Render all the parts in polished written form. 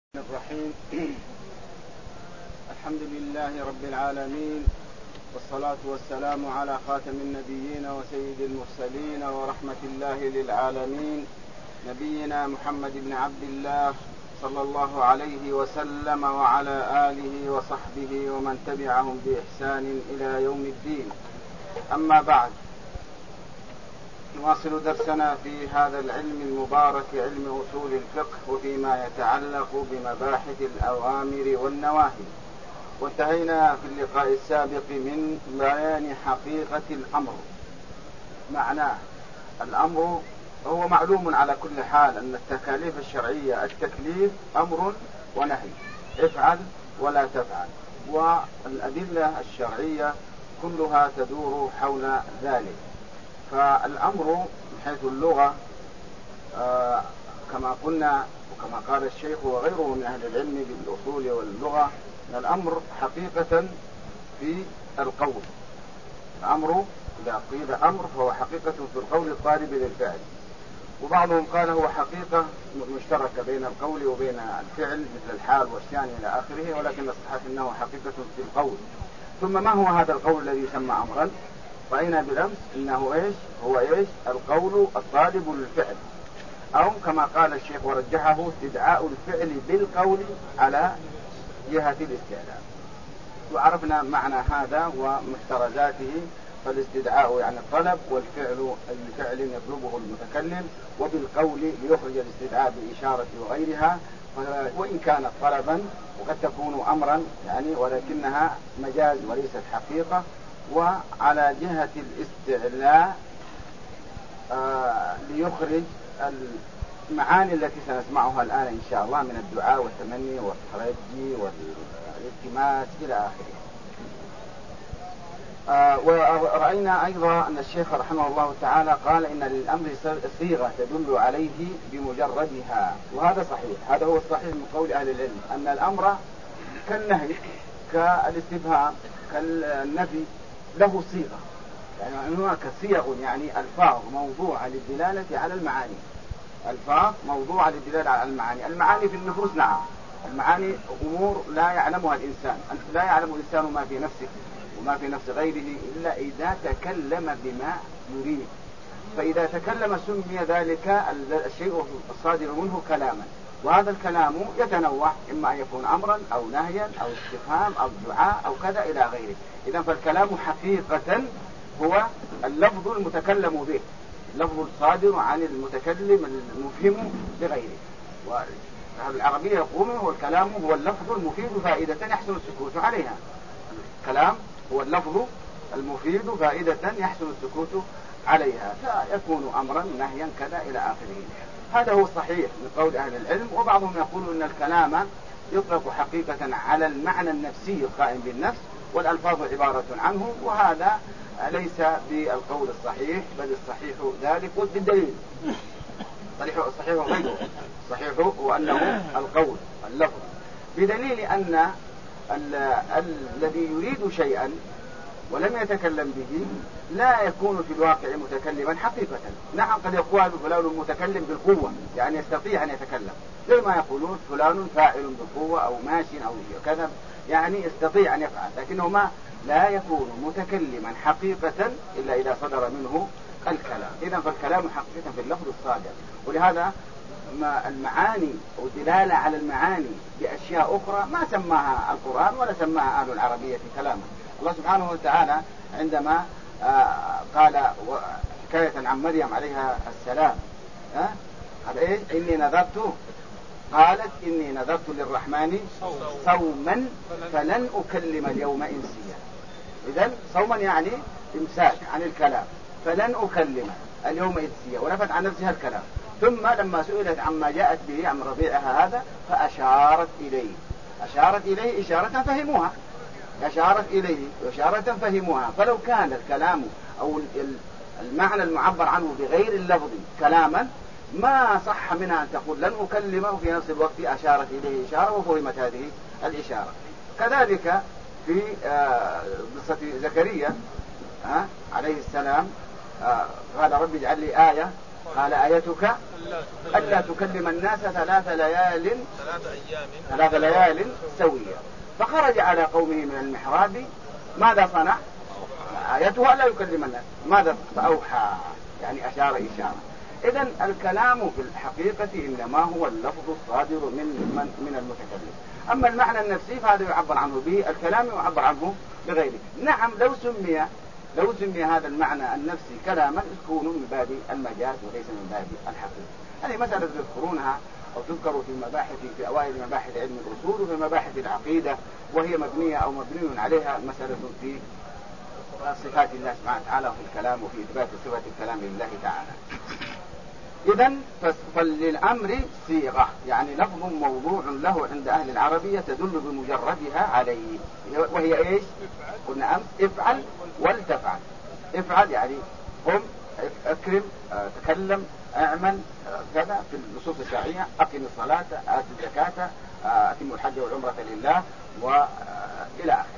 الرحيم. الحمد لله رب العالمين، والصلاة والسلام على خاتم النبيين وسيد المرسلين ورحمة الله للعالمين، نبينا محمد بن عبد الله صلى الله عليه وسلم وعلى آله وصحبه ومن تبعهم بإحسان إلى يوم الدين. أما بعد، نواصل درسنا في هذا العلم المبارك، علم أصول الفقه، وفيما يتعلق بمباحث الأوامر والنواهي. وانتهينا في اللقاء السابق من بيان حقيقة الأمر. معناه الأمر هو معلوم على كل حال أن التكاليف الشرعية، التكليف أمر ونهي، افعل ولا تفعل، والأدلة الشرعية كلها تدور حول ذلك. فالأمر من حيث اللغة كما قلنا وكما قال الشيخ وغيره من أهل العلم بالأصول واللغة، أن الأمر حقيقة في القول. الأمر إذا قيل أمر فهو حقيقة في القول الطالب للفعل، وبعضهم قال هو حقيقة مشتركة بين القول وبين الفعل مثل الحال والشان إلى آخره، ولكن الصحيح أنه حقيقة في القول. ثم ما هو هذا القول الذي يسمى أمرا؟ رأينا بالأمس إنه هو القول الطالب للفعل، أو كما قال الشيخ ورجحه استدعاء الفعل بالقول على جهة الاستعلاء. وعرفنا معنى هذا ومحترزاته. فالاستدعاء يعني الطلب، والفعل أي فعل يطلبه المتكلم، وبالقول ليخرج الاستدعاء بإشارة وغيرها، وإن كانت طلبا وقد تكون أمرا يعني، ولكنها مجاز وليست حقيقة. وعلى جهة الاستعلاء ليخرج المعاني التي سنسمعها الآن إن شاء الله من الدعاء والتمني والترجي والالتماس إلى آخره. ورأينا أيضا أن الشيخ رحمه الله تعالى قال إن للأمر صيغة تدل عليه بمجردها، وهذا صحيح. هذا هو الصحيح من قول أهل العلم، أن الأمر كالنهي كالاستفهام كالنفي له صيغة، يعني هناك صيغ يعني ألفاظ موضوعة للدلالة على المعاني. ألفاظ موضوعة للدلالة على المعاني. المعاني في النفوس نعم، المعاني أمور لا يعلمها الإنسان. لا يعلم الإنسان ما في نفسه وما في نفس غيره إلا إذا تكلم بما يريد. فإذا تكلم سمي ذلك الشيء الصادر منه كلاما، وهذا الكلام يتنوع، إما أن يكون أمرا أو نهيا أو استفهام أو دعاء أو كذا إلى غيره. إذن فالكلام حقيقة هو اللفظ المتكلم به، اللفظ الصادر عن المتكلم المفهم لغيره. والعربية يقولون هو الكلام هو اللفظ المفيد فائدة يحسن السكوت عليها. الكلام هو اللفظ المفيد فائدة يحسن السكوت عليها، فيكون أمرا نهيا كذا إلى آخره. هذا هو الصحيح من قول أهل العلم. وبعضهم يقول أن الكلام يطلق حقيقة على المعنى النفسي القائم بالنفس، والألفاظ عبارة عنه، وهذا ليس بالقول الصحيح، بل الصحيح ذلك بالدليل. الصحيح غيره، الصحيح هو أنه القول اللفظ، بدليل أن الذي يريد شيئا ولم يتكلم به لا يكون في الواقع متكلما حقيقة. نعم قد يقال فلان متكلم بالقوة، يعني يستطيع أن يتكلم، زي ما يقولون فلان فاعل بالقوة أو ماشي أو كذا، يعني يستطيع أن يفعل، لكنه لا يكون متكلما حقيقة إلا إذا صدر منه الكلام. إذن فالكلام حقيقة في اللفظ الصادر. ولهذا المعاني أو الدلالة على المعاني بأشياء أخرى ما سماها القرآن ولا سماها أهل العربية كلاما. الله سبحانه وتعالى عندما قال حكاية عن مريم عليها السلام، قال إني نذرت، قالت إني نذرت للرحمن صوما فلن أكلم اليوم إنسيا. إذن صوما يعني إمساك عن الكلام، فلن أكلم اليوم إنسيا، ونفت عن نفسها الكلام. ثم لما سئلت عما جاءت به عن رضيعها هذا فأشارت إليه، أشارت إليه إشارة فهموها، أشارت إليه إشارة فهموها. فلو كان الكلام أو المعنى المعبر عنه بغير اللفظ كلاما ما صح منها أن تقول لن أكلمه في نفس الوقت أشارت إليه إشارة وفهمت هذه الإشارة. كذلك في قصة زكريا عليه السلام، قال رب اجعل لي آية قال آيتك ألا تكلم الناس 3 ليال سوية. فخرج على قومه من المحراب، ماذا صنع؟ آيته ألا يكلم الناس، ماذا؟ فأوحى، يعني أشار إشارة. إذن الكلام في الحقيقة إنما هو اللفظ الصادر من المتكلم. أما المعنى النفسي فهذا يعبر عنه به الكلام، يعبر عنه بغيره. نعم، لو سمي هذا المعنى النفسي كلاما يكون من باب المجاز وليس من باب الحقيقة. هذه مسألة تذكرونها أو تذكر في أوائل مباحث علم الأصول وفي مباحث العقيدة، وهي مبنية أو مبني عليها مسألة في صفات الله سبحانه وتعالى وفي الكلام وفي إثبات صفة الكلام لله تعالى. إذن فللأمر صيغة، يعني لفظ موضوع له عند أهل العربية تدل بمجردها عليه، وهي إيش؟ قلنا أمس افعل ولتفعل. افعل يعني قم، اكرم، تكلم، اعمل كذا في النصوص الشرعية، أقم الصلاة، آت الزكاة، أتم الحج والعمرة لله وإلى آخره.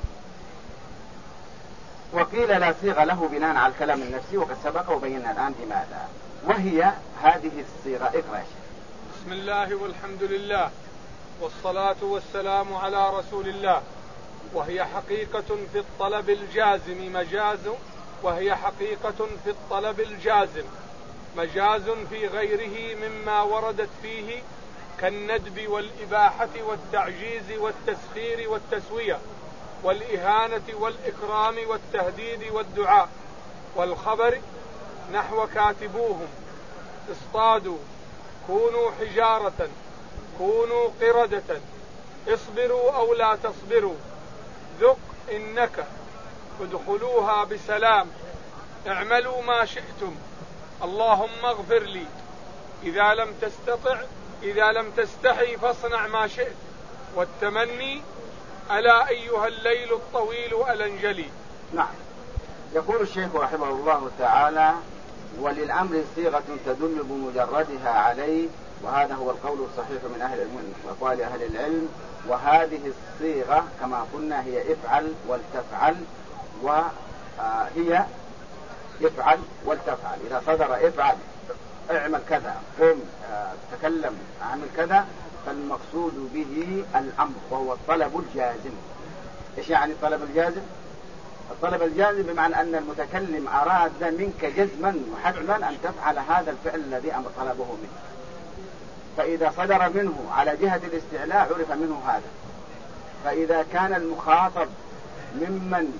وقيل لا صيغة له بناء على الكلام النفسي، وقد سبق وبينا الآن لماذا. وهي هذه الصيغة، اقرأ. بسم الله والحمد لله والصلاة والسلام على رسول الله. وهي حقيقة في الطلب الجازم مجاز، وهي حقيقة في الطلب الجازم مجاز في غيره مما وردت فيه كالندب والإباحة والتعجيز والتسخير والتسوية والإهانة والإكرام والتهديد والدعاء والخبر، نحو كاتبوهم، اصطادوا، كونوا حجارة، كونوا قردة، اصبروا أو لا تصبروا، ذق إنك، ادخلوها بسلام، اعملوا ما شئتم، اللهم اغفر لي، إذا لم تستحي فاصنع ما شئت، والتمني، ألا أيها الليل الطويل ألنجلي. نعم. يقول الشيخ رحمه الله تعالى: وللأمر صيغة تدل بمجردها عليه، وهذا هو القول الصحيح من أهل العلم وأقوال أهل العلم. وهذه الصيغة كما قلنا هي افعل ولتفعل، وهي افعل ولتفعل. إذا صدر افعل، اعمل كذا، قم، تكلم، اعمل كذا، فالمقصود به الأمر وهو الطلب الجازم. إيش يعني الطلب الجازم؟ الطلب الجازم بمعنى أن المتكلم أراد منك جزما وحتما أن تفعل هذا الفعل الذي أمر طلبه منك. فإذا صدر منه على جهة الاستعلاء عرف منه هذا. فإذا كان المخاطب ممن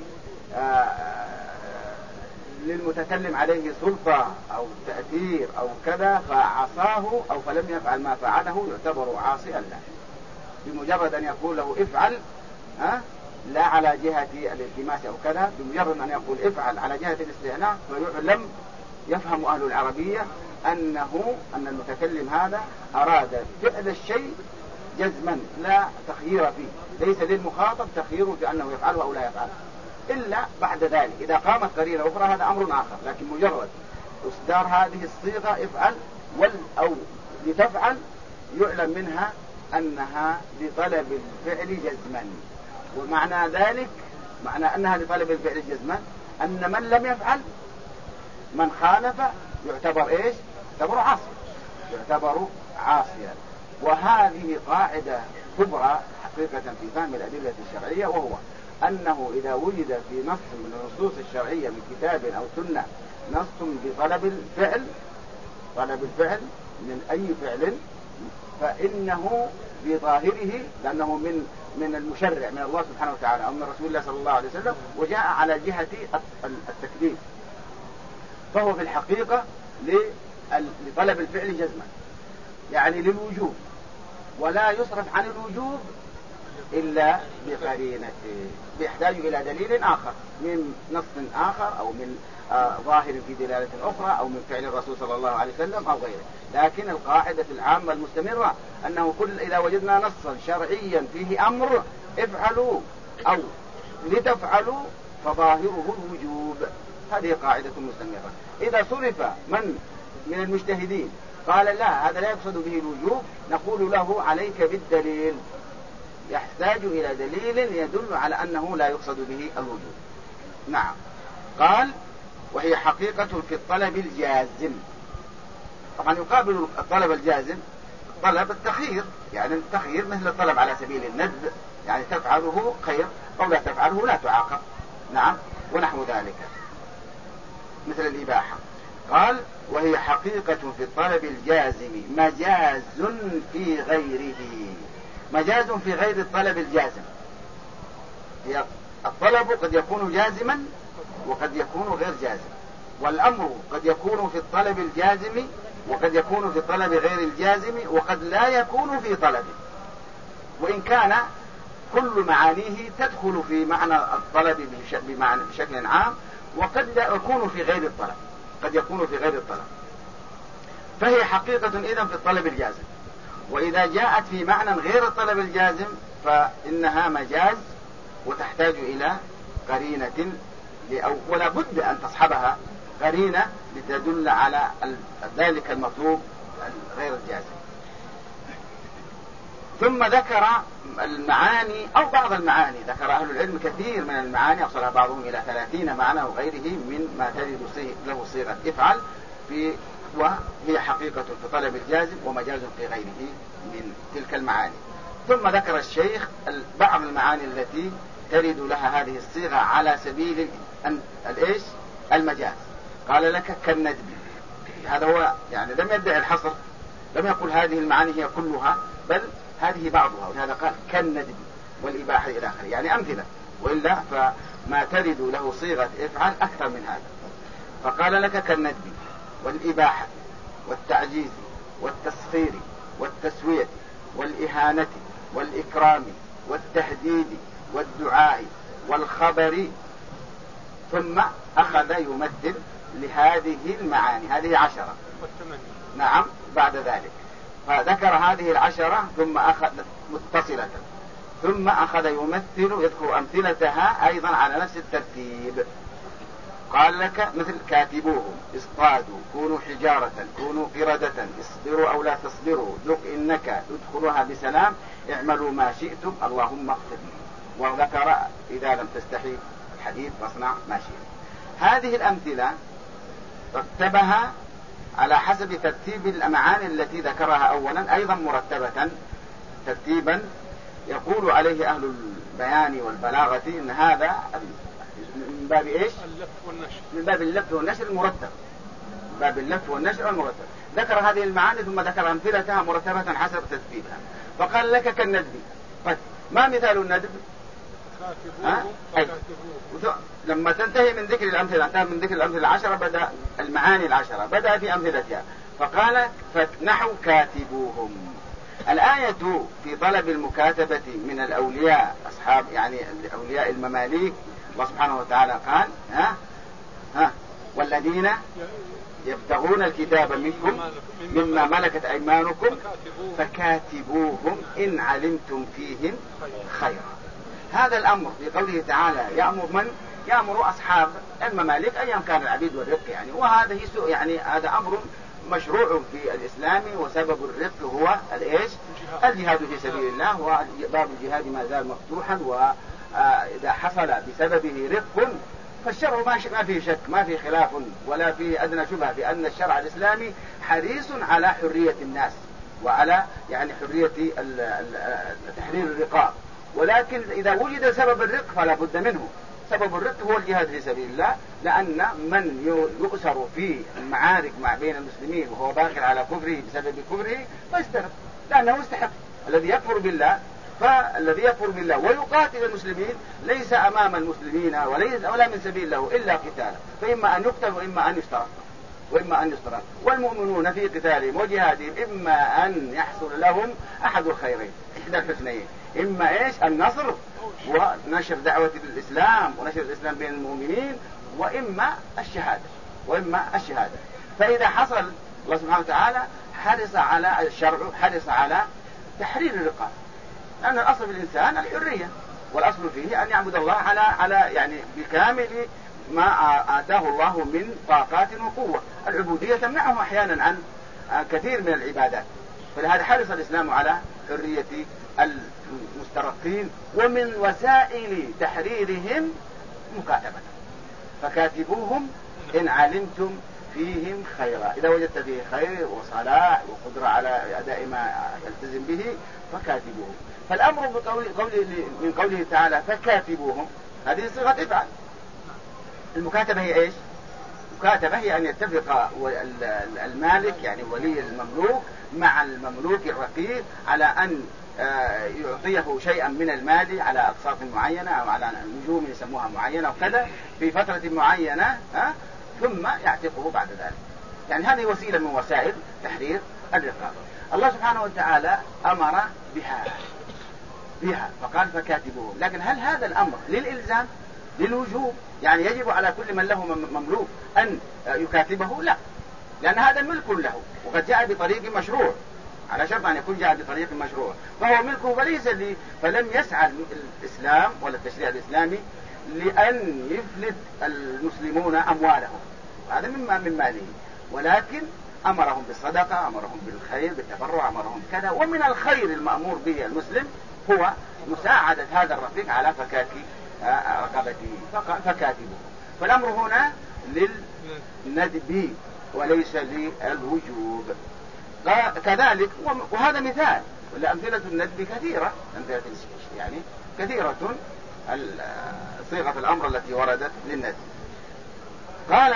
للمتكلم عليه سلطة أو تأثير أو كذا فعصاه أو فلم يفعل ما فعله يعتبر عاصيا له، بمجرد أن يقول له افعل، لا على جهة الالتماس أو كذا، بمجرد أن يقول افعل على جهة الاستعلاء فيعلم، يفهم أهل العربية أن المتكلم هذا أراد فعل الشيء جزما لا تخيير فيه، ليس للمخاطب تخيير في أنه يفعله أو لا يفعله إلا بعد ذلك إذا قامت قرينة أخرى، هذا أمر آخر. لكن مجرد إصدار هذه الصيغة افعل أو لتفعل يعلم منها أنها لطلب الفعل جزما. ومعنى ذلك، معنى أنها لطلب الفعل جزما، أن من لم يفعل، من خالف، يعتبر إيش؟ يعتبر عاصيا. وهذه قاعدة كبرى حقيقة في فهم الأدلة الشرعية، وهو أنه إذا وجد في نص من النصوص الشرعية من كتاب أو سنة نص بطلب الفعل، طلب الفعل من أي فعل، فإنه بظاهره، لأنه من المشرع من الله سبحانه وتعالى أو من رسول الله صلى الله عليه وسلم، وجاء على جهة التكليف، فهو في الحقيقة لطلب الفعل جزما، يعني للوجوب، ولا يصرف عن الوجوب إلا بقرينته، بيحتاج إلى دليل آخر من نص آخر أو من ظاهر في دلالة أخرى أو من فعل الرسول صلى الله عليه وسلم أو غيره. لكن القاعدة العامة المستمرة أنه إذا وجدنا نصا شرعيا فيه أمر افعلوا أو لتفعلوا فظاهره الوجوب، هذه قاعدة مستمرة. إذا صرف من المجتهدين قال لا هذا لا يقصد به الوجوب، نقول له عليك بالدليل، يحتاج إلى دليل يدل على أنه لا يقصد به الوجوب. نعم. قال: وهي حقيقة في الطلب الجازم. طبعا يقابل الطلب الجازم طلب التخيير، يعني التخيير مثل الطلب على سبيل الندب، يعني تفعله خير أو لا تفعله لا تعاقب، نعم، ونحو ذلك مثل الإباحة. قال وهي حقيقة في الطلب الجازم مجاز في غيره، مجاز في غير الطلب الجازم. هي الطلب قد يكون جازما وقد يكون غير جازم، والأمر قد يكون في الطلب الجازم وقد يكون في الطلب غير الجازم وقد لا يكون في طلبه، وإن كان كل معانيه تدخل في معنى الطلب بشكل عام، وقد لا يكون في غير الطلب، قد يكون في غير الطلب. فهي حقيقة إذن في الطلب الجازم، وإذا جاءت في معنى غير الطلب الجازم فإنها مجاز وتحتاج إلى قرينة، ولا بد أن تصحبها قرينة لتدل على ذلك المطلوب غير الجازم. ثم ذكر المعاني أو بعض المعاني، ذكر أهل العلم كثير من المعاني، أوصلها بعضهم إلى 30 معنى وغيره من ما تجد له صيغة افعل وهي حقيقة في طلب الجازم ومجاز في غيره من تلك المعاني. ثم ذكر الشيخ بعض المعاني التي ترد لها هذه الصيغة على سبيل المجاز. قال لك كالندب، هذا هو يعني لم يدعي الحصر، لم يقل هذه المعاني هي كلها، بل هذه بعضها، ولهذا قال كالندب والإباحة إلى آخره، يعني أمثلة، وإلا فما ترد له صيغة افعل أكثر من هذا. فقال لك كالندب والإباحة والتعجيز والتسخير والتسوية والإهانة والإكرام والتهديد والدعاء والخبر. ثم أخذ يمثل لهذه المعاني، هذه 10. نعم بعد ذلك فذكر هذه 10 ثم أخذ متصلة، ثم أخذ يمثل يذكر أمثلتها أيضا على نفس الترتيب. قال لك مثل كاتبوهم، اصطادوا، كونوا حجارة، كونوا قردة، اصبروا أو لا تصبروا، ذق إنك ادخلوها بسلام، اعملوا ما شئتم اللهم اغفر لي. وذكر إذا لم تستحي الحديث فاصنع ما شئت. هذه الأمثلة رتبها على حسب ترتيب المعاني التي ذكرها أولا، أيضا مرتبة ترتيبا يقول عليه أهل البيان والبلاغة إن هذا من باب إيش؟ اللف والنشر، من باب اللف والنشر المرتب، من باب اللف والنشر المرتب. ذكر هذه المعاني ثم ذكر أمثلتها مرتبة حسب ترتيبها. فقال لك كالندب. طيب ما مثال الندب؟ لما تنتهي من ذكر الأمثلة، انتهى من ذكر الأمثلة 10 بدأ المعاني 10 بدأ في أمثلتها. فقال فنحو كاتبوهم. الآية في طلب المكاتبة من الأولياء أصحاب يعني أولياء المماليك. الله سبحانه وتعالى قال والذين يبتغون الكتاب منكم مما ملكت أيمانكم فكاتبوهم إن علمتم فيهم خيرا. هذا الأمر في قوله تعالى يأمر من؟ يأمر أصحاب الممالك أيام كان العبيد والرق يعني، وهذا يعني هذا أمر مشروع في الإسلام، وسبب الرق هو الإيش؟ الجهاد في سبيل الله، وباب الجهاد ما زال مفتوحا، وإذا حصل بسببه رق فالشرع ما فيه شك، ما فيه خلاف ولا فيه أدنى شبهة بأن الشرع الإسلامي حريص على حرية الناس وعلى يعني حرية تحرير الرقاب. ولكن إذا وجد سبب الرق فلا بد منه. سبب الرق هو الجهاد في سبيل الله، لأن من يؤسر في المعارك مع بين المسلمين وهو باقي على كفره بسبب كفره فيسترق، لأنه يستحق. الذي يكفر بالله فالذي يكفر بالله ويقاتل المسلمين ليس أمام المسلمين ولا من سبيل له إلا قتال، فإما أن يقتل وإما أن يسترق. والمؤمنون في قتالهم وجهادهم إما أن يحصل لهم أحد الخيرين، إحدى الحسنيين، إما إيش؟ النصر ونشر دعوة الإسلام ونشر الإسلام بين المؤمنين، وإما الشهادة. فإذا حصل الله سبحانه وتعالى حرص على الشرع، حرص على تحرير الرقاب، لأن الأصل في الإنسان الحرية، والأصل فيه أن يعبد الله على يعني بكامل ما آتاه الله من طاقات وقوة. العبودية تمنعه أحيانا عن كثير من العبادات، فلهذا حرص الإسلام على حرية المسترقين، ومن وسائل تحريرهم مكاتبة. فكاتبوهم إن علمتم فيهم خيرا، إذا وجدت فيه خير وصلاح وقدرة على أداء ما تلتزم به فكاتبوهم. فالأمر من قوله تعالى فكاتبوهم هذه صيغة افعل. المكاتبة هي إيش؟ المكاتبة هي أن يتفق المالك يعني ولي المملوك مع المملوك الرقيق على أن يعطيه شيئا من المال على أقساط معينة أو على نجوم يسموها معينة وكذا في فترة معينة ثم يعتقه بعد ذلك. يعني هذه وسيلة من وسائل تحرير الرقاب. الله سبحانه وتعالى أمر بها فقال فكاتبوهم. لكن هل هذا الأمر للإلزام للوجوب؟ يعني يجب على كل من له مملوك أن يكاتبه؟ لا، لأن هذا ملك له وقد جاء بطريق مشروع، على شرط أن يكون جاء بطريق مشروع فهو ملكه وليس لي. فلم يسعى الإسلام ولا التشريع الإسلامي لأن يفلت المسلمون أموالهم، هذا من ماله، ولكن أمرهم بالصدقة، أمرهم بالخير بالتبرع، أمرهم كذا. ومن الخير المأمور به المسلم هو مساعدة هذا الرفيق على فكاك رقبته فكاتبه. فالأمر هنا للندب وليس للوجوب. كذلك وهذا مثال، والأمثلة الندب كثيرة، أمثلة يعني كثيرة صيغة الأمر التي وردت للندب. قال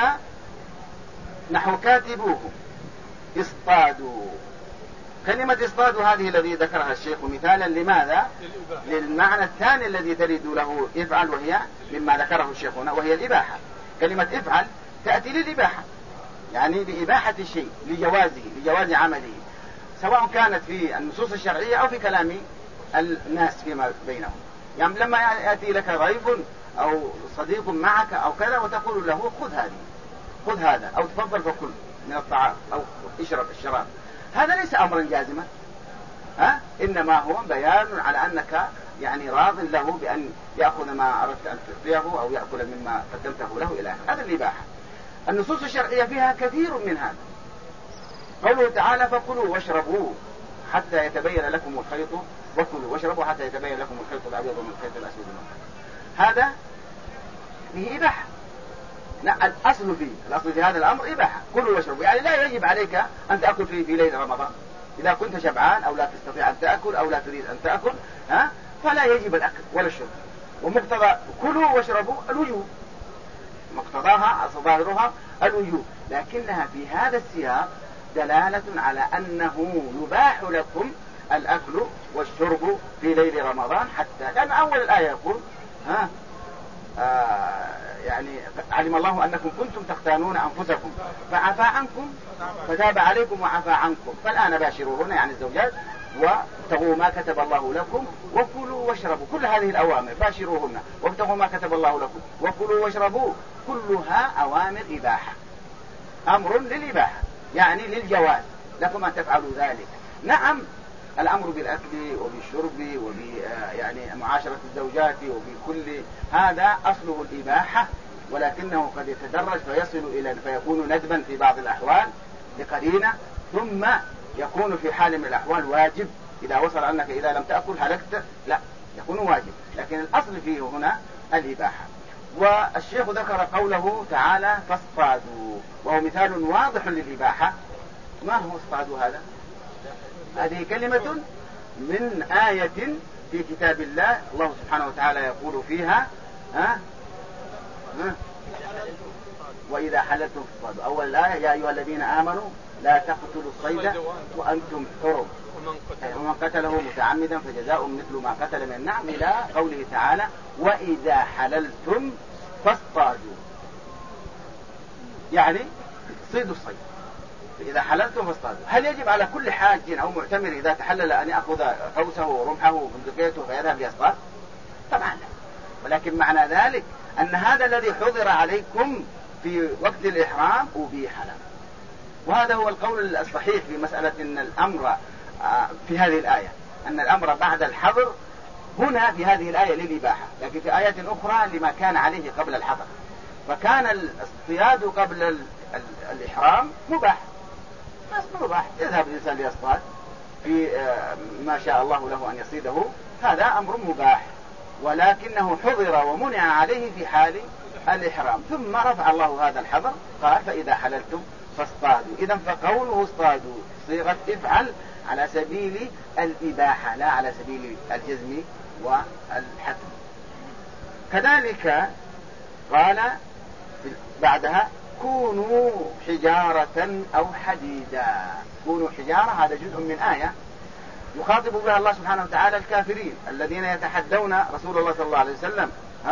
نحو كاتبوهم اصطادوا. كلمة اصطادوا هذه الذي ذكرها الشيخ مثالا لماذا؟ للمعنى الثاني الذي تريد له افعل، وهي مما ذكره الشيخ هنا وهي الإباحة. كلمة افعل تأتي للإباحة، يعني لإباحة الشيء، لجواز عمله، سواء كانت في النصوص الشرعية أو في كلام الناس فيما بينهم. يعني لما يأتي لك ضيف أو صديق معك أو كذا وتقول له خذ هذا أو تفضل فكل من الطعام أو اشرب الشراب، هذا ليس أمرا جازما، إنما هو بيان على أنك يعني راض له بأن يأخذ ما أردت أن تعطيه أو يأكل مما قدمته له إلى هذا الإباحة. النصوص الشرعية فيها كثير من هذا. قوله تعالى فكلوا واشربوا حتى يتبين لكم الخيط، وكلوا واشربوا حتى يتبين لكم الخيط الأبيض من الخيط الأسود من الخيط، هذا فيه إباحة. لا، الأصل في هذا الأمر إباحة، كلوا واشربوا، يعني لا يجب عليك أن تأكل في ليل رمضان. إذا كنت شبعان أو لا تستطيع أن تأكل أو لا تريد أن تأكل فلا يجب الأكل ولا الشرب. ومقتضى كلوا واشربوا الوجوب، مقتضاها ظاهرها الوجوب، لكنها في هذا السياق دلالة على أنه يباح لكم الأكل والشرب في ليل رمضان، حتى لأن أول الآية يقول يعني علم الله أنكم كنتم تختانون أنفسكم فعفى عنكم فتاب عليكم وعفى عنكم فالآن باشروهن يعني الزوجات وابتغوا ما كتب الله لكم وكلوا واشربوا. كل هذه الأوامر باشروهن وابتغوا ما كتب الله لكم وكلوا واشربوا كلها أوامر إباحة، أمر للإباحة يعني للجواز لكم أن تفعلوا ذلك. نعم الأمر بالأكل وبالشرب يعني معاشرة الزوجات وبكل هذا أصله الإباحة، ولكنه قد يتدرج فيكون ندبا في بعض الأحوال لقرينة، ثم يكون في حال من الأحوال واجب إذا وصل أنك إذا لم تأكل هلكت، لا يكون واجب، لكن الأصل فيه هنا الإباحة. والشيخ ذكر قوله تعالى فاصطادوا، وهو مثال واضح للإباحة. ما هو اصطادوا هذا؟ هذه كلمة من آية في كتاب الله، الله سبحانه وتعالى يقول فيها وإذا حللتم فاصطادوا. أول الآية يا أيها الذين آمنوا لا تقتلوا الصيد وأنتم حرم ومن قتله متعمدا فجزاء مثل ما قتل من النعم، إلى قوله تعالى وإذا حللتم فاصطادوا، يعني صيدوا الصيد. إذا حللتم فاصطادوا. هل يجب على كل حاج أو معتمر إذا تحلل أن يأخذ قوسه ورمحه وبندقيته فيذهب يصطاد؟ طبعا لا، ولكن معنى ذلك أن هذا الذي حضر عليكم في وقت الإحرام أبيح لكم. وهذا هو القول الصحيح في مسألة أن الأمر في هذه الآية أن الأمر بعد الحظر هنا في هذه الآية للإباحة، لكن في آيات أخرى لما كان عليه قبل الحظر. فكان الاصطياد قبل الإحرام مباح، مباح، يذهب الإنسان ليصطاد في ما شاء الله له أن يصيده، هذا أمر مباح، ولكنه حظر ومنع عليه في حال الإحرام، ثم رفع الله هذا الحظر قال فإذا حللتم فاصطادوا. إذن فقوله اصطادوا صيغة افعل على سبيل الإباحة لا على سبيل الجزم والحتم. كذلك قال بعدها كونوا حجارة أو حديدا. كونوا حجارة هذا جزء من آية يخاطب بها الله سبحانه وتعالى الكافرين الذين يتحدون رسول الله صلى الله عليه وسلم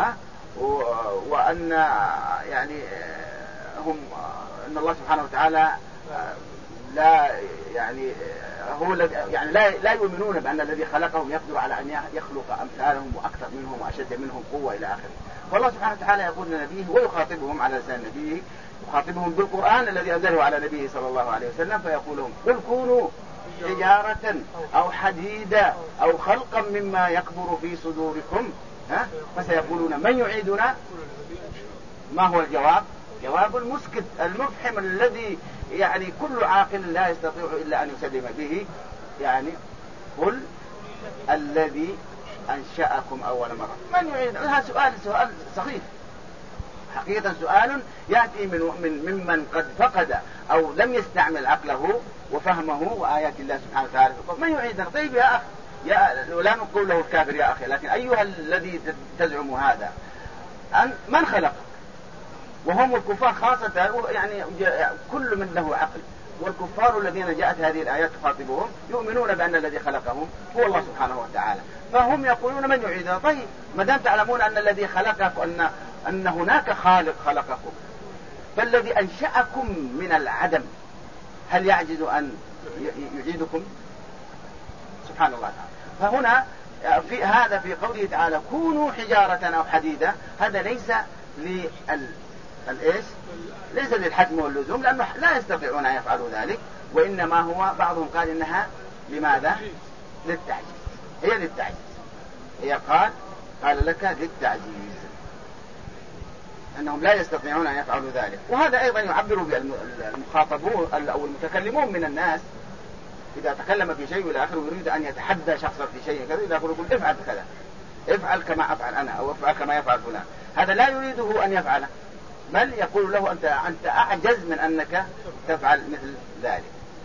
وأن يعني هم أن الله سبحانه وتعالى لا يعني هو يعني لا يؤمنون بأن الذي خلقهم يقدر على أن يخلق أمثالهم وأكثر منهم وأشد منهم قوة إلى آخره. فالله سبحانه وتعالى يقول لنبيه ويخاطبهم على لسان نبيه، يخاطبهم بالقرآن الذي أنزله على نبيه صلى الله عليه وسلم، فيقول لهم قل كونوا حجارة أو حديدا أو خلقا مما يكبر في صدوركم فسيقولون من يعيدنا. ما هو الجواب؟ جواب المسكت المفحم الذي يعني كل عاقل لا يستطيع إلا أن يسلم به. يعني قل الذي أنشأكم أول مرة من يعيد. هذا سؤال سخيف حقيقة، سؤال يأتي ممن قد فقد أو لم يستعمل عقله وفهمه وآيات الله سبحانه وتعالى. من يعيدنا؟ طيب يا أخي لا نقول له الكافر يا أخي، لكن أيها الذي تزعم هذا من خلق؟ وهم الكفار خاصة يعني كل من له عقل، والكفار الذين جاءت هذه الآيات تخاطبهم يؤمنون بأن الذي خلقهم هو الله سبحانه وتعالى، فهم يقولون من يعيدنا. طيب ما دام تعلمون أن الذي خلقكم أن هناك خالق خلقكم، فالذي أنشأكم من العدم هل يعجز أن يعيدكم؟ سبحان الله تعالى. فهنا في قوله تعالى كونوا حجارة أو حديدة، هذا ليس ليس للحتم واللزوم، لأنه لا يستطيعون أن يفعلوا ذلك، وإنما هو بعضهم قال إنها لماذا؟ للتعجيز. هي للتعجيز، هي قال لك للتعجيز أنهم لا يستطيعون أن يفعلوا ذلك. وهذا أيضا يعبر بالمخاطبون أو المتكلمون من الناس إذا تكلم في شيء والآخر ويريد أن يتحدى شخصا في شيء كذا، إذا يقول افعل كذا، افعل كما أفعل أنا أو افعل كما يفعل فلان، هذا لا يريده أن يفعله، بل يقول له أنت أعجز من أنك تفعل مثل ذلك.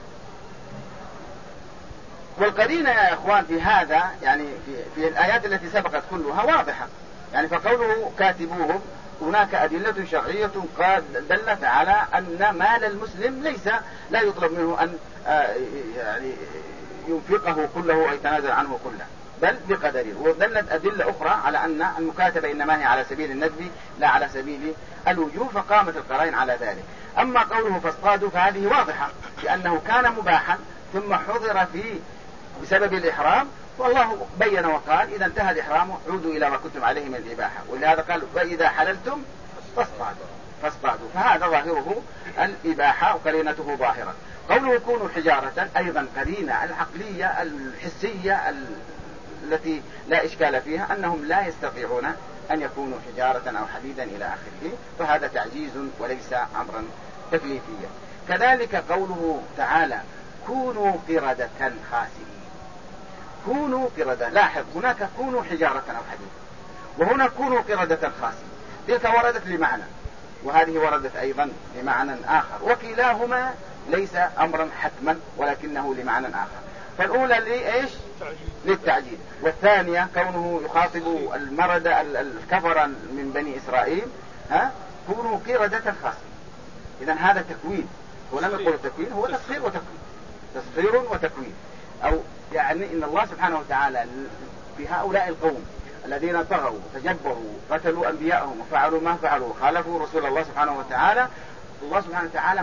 والقرينة يا إخوان في هذا يعني في الآيات التي سبقت كلها واضحة، يعني فقوله كاتبوهم هناك أدلة شرعية قد دلت على أن مال المسلم لا يطلب منه أن يعني ينفقه كله ويتنازل عنه كله، بل بقدره. ودلت أدلة أخرى على أن المكاتبة إنما هي على سبيل الندب لا على سبيل الوجوب، فقامت القرائن على ذلك. أما قوله فاصطادوا فهذه واضحة لأنه كان مباحا ثم حضر فيه بسبب الإحرام، والله بين وقال إذا انتهى الإحرام عودوا إلى ما كنتم عليه من الإباحة، ولهذا قال وإذا حللتم فاصطادوا، فهذا ظاهره الإباحة وقرينته ظاهرة. قوله كونوا حجارة أيضا قرينة العقلية الحسية التي لا إشكال فيها أنهم لا يستطيعون أن يكونوا حجارة أو حديدا إلى آخره، فهذا تعجيز وليس أمرا تكليفيا. كذلك قوله تعالى كونوا قردة خاسئين. كونوا قردة، لاحظ هناك كونوا حجارة أو حديدا، وهنا كونوا قردة خاسئين. تلك وردت لمعنى وهذه وردت أيضا لمعنى آخر، وكلاهما ليس أمرا حتما ولكنه لمعنى آخر. فالأولى لإيش؟ للتعجيل، والثانية كونه يخاطب المرد الكفر من بني إسرائيل كونوا قردة خاسئين. إذن هذا تكوين، ولم يقول التكوين هو تصغير وتكوين، تصغير وتكوين، أو يعني إن الله سبحانه وتعالى في هؤلاء القوم الذين طغوا تجبروا قتلوا أنبياءهم وفعلوا ما فعلوا خالفوا رسول الله سبحانه وتعالى، الله سبحانه وتعالى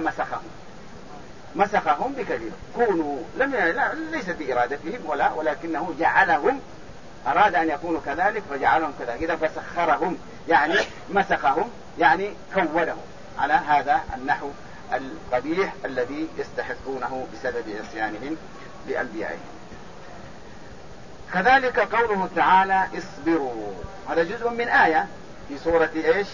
مسخهم بكلمة كونوا ليست بإرادتهم ولكنه جعلهم، أراد أن يكونوا كذلك فجعلهم كذلك. إذا فسخرهم يعني مسخهم يعني كونهم على هذا النحو القبيح الذي يستحقونه بسبب عصيانهم لأنبيائهم. كذلك قوله تعالى اصبروا، هذا جزء من آية في سورة إيش؟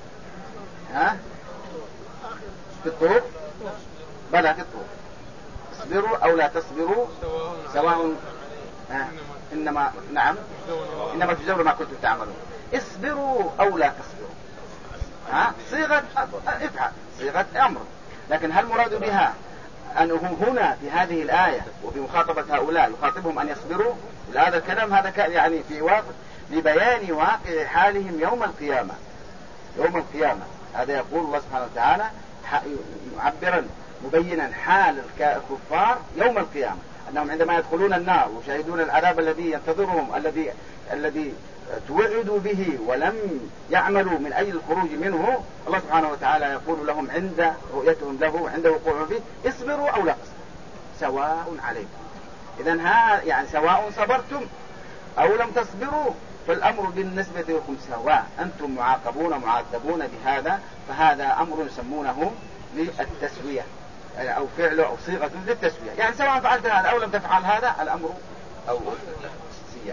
في الطور، بلى في الطور. اصبروا أو لا تصبروا سواء إنما تجزون ما كنتم تعملون. اصبروا أو لا تصبروا صيغة افعل، صيغة أمر. لكن هل مراد بها أنه هنا في هذه الآية وفي مخاطبة هؤلاء يخاطبهم أن يصبروا؟ هذا الكلام هذا يعني في واقع لبيان واقع حالهم يوم القيامة. يوم القيامة هذا يقول الله سبحانه وتعالى معبرا مبينا حال الكفار يوم القيامة، أنهم عندما يدخلون النار ويشاهدون العذاب الذي ينتظرهم الذي توعدوا به ولم يعملوا من أجل الخروج منه، الله سبحانه وتعالى يقول لهم عند رؤيتهم له عند وقوعهم فيه اصبروا أو لا تصبروا سواء عليكم. إذن يعني سواء صبرتم أو لم تصبروا فالأمر بالنسبة لكم سواء، أنتم معاقبون معذبون بهذا، فهذا أمر يسمونه للتسوية أو فعل أو صيغة للتسوية، يعني سواء فعلت هذا أو لم تفعل هذا الأمر أو سيئة.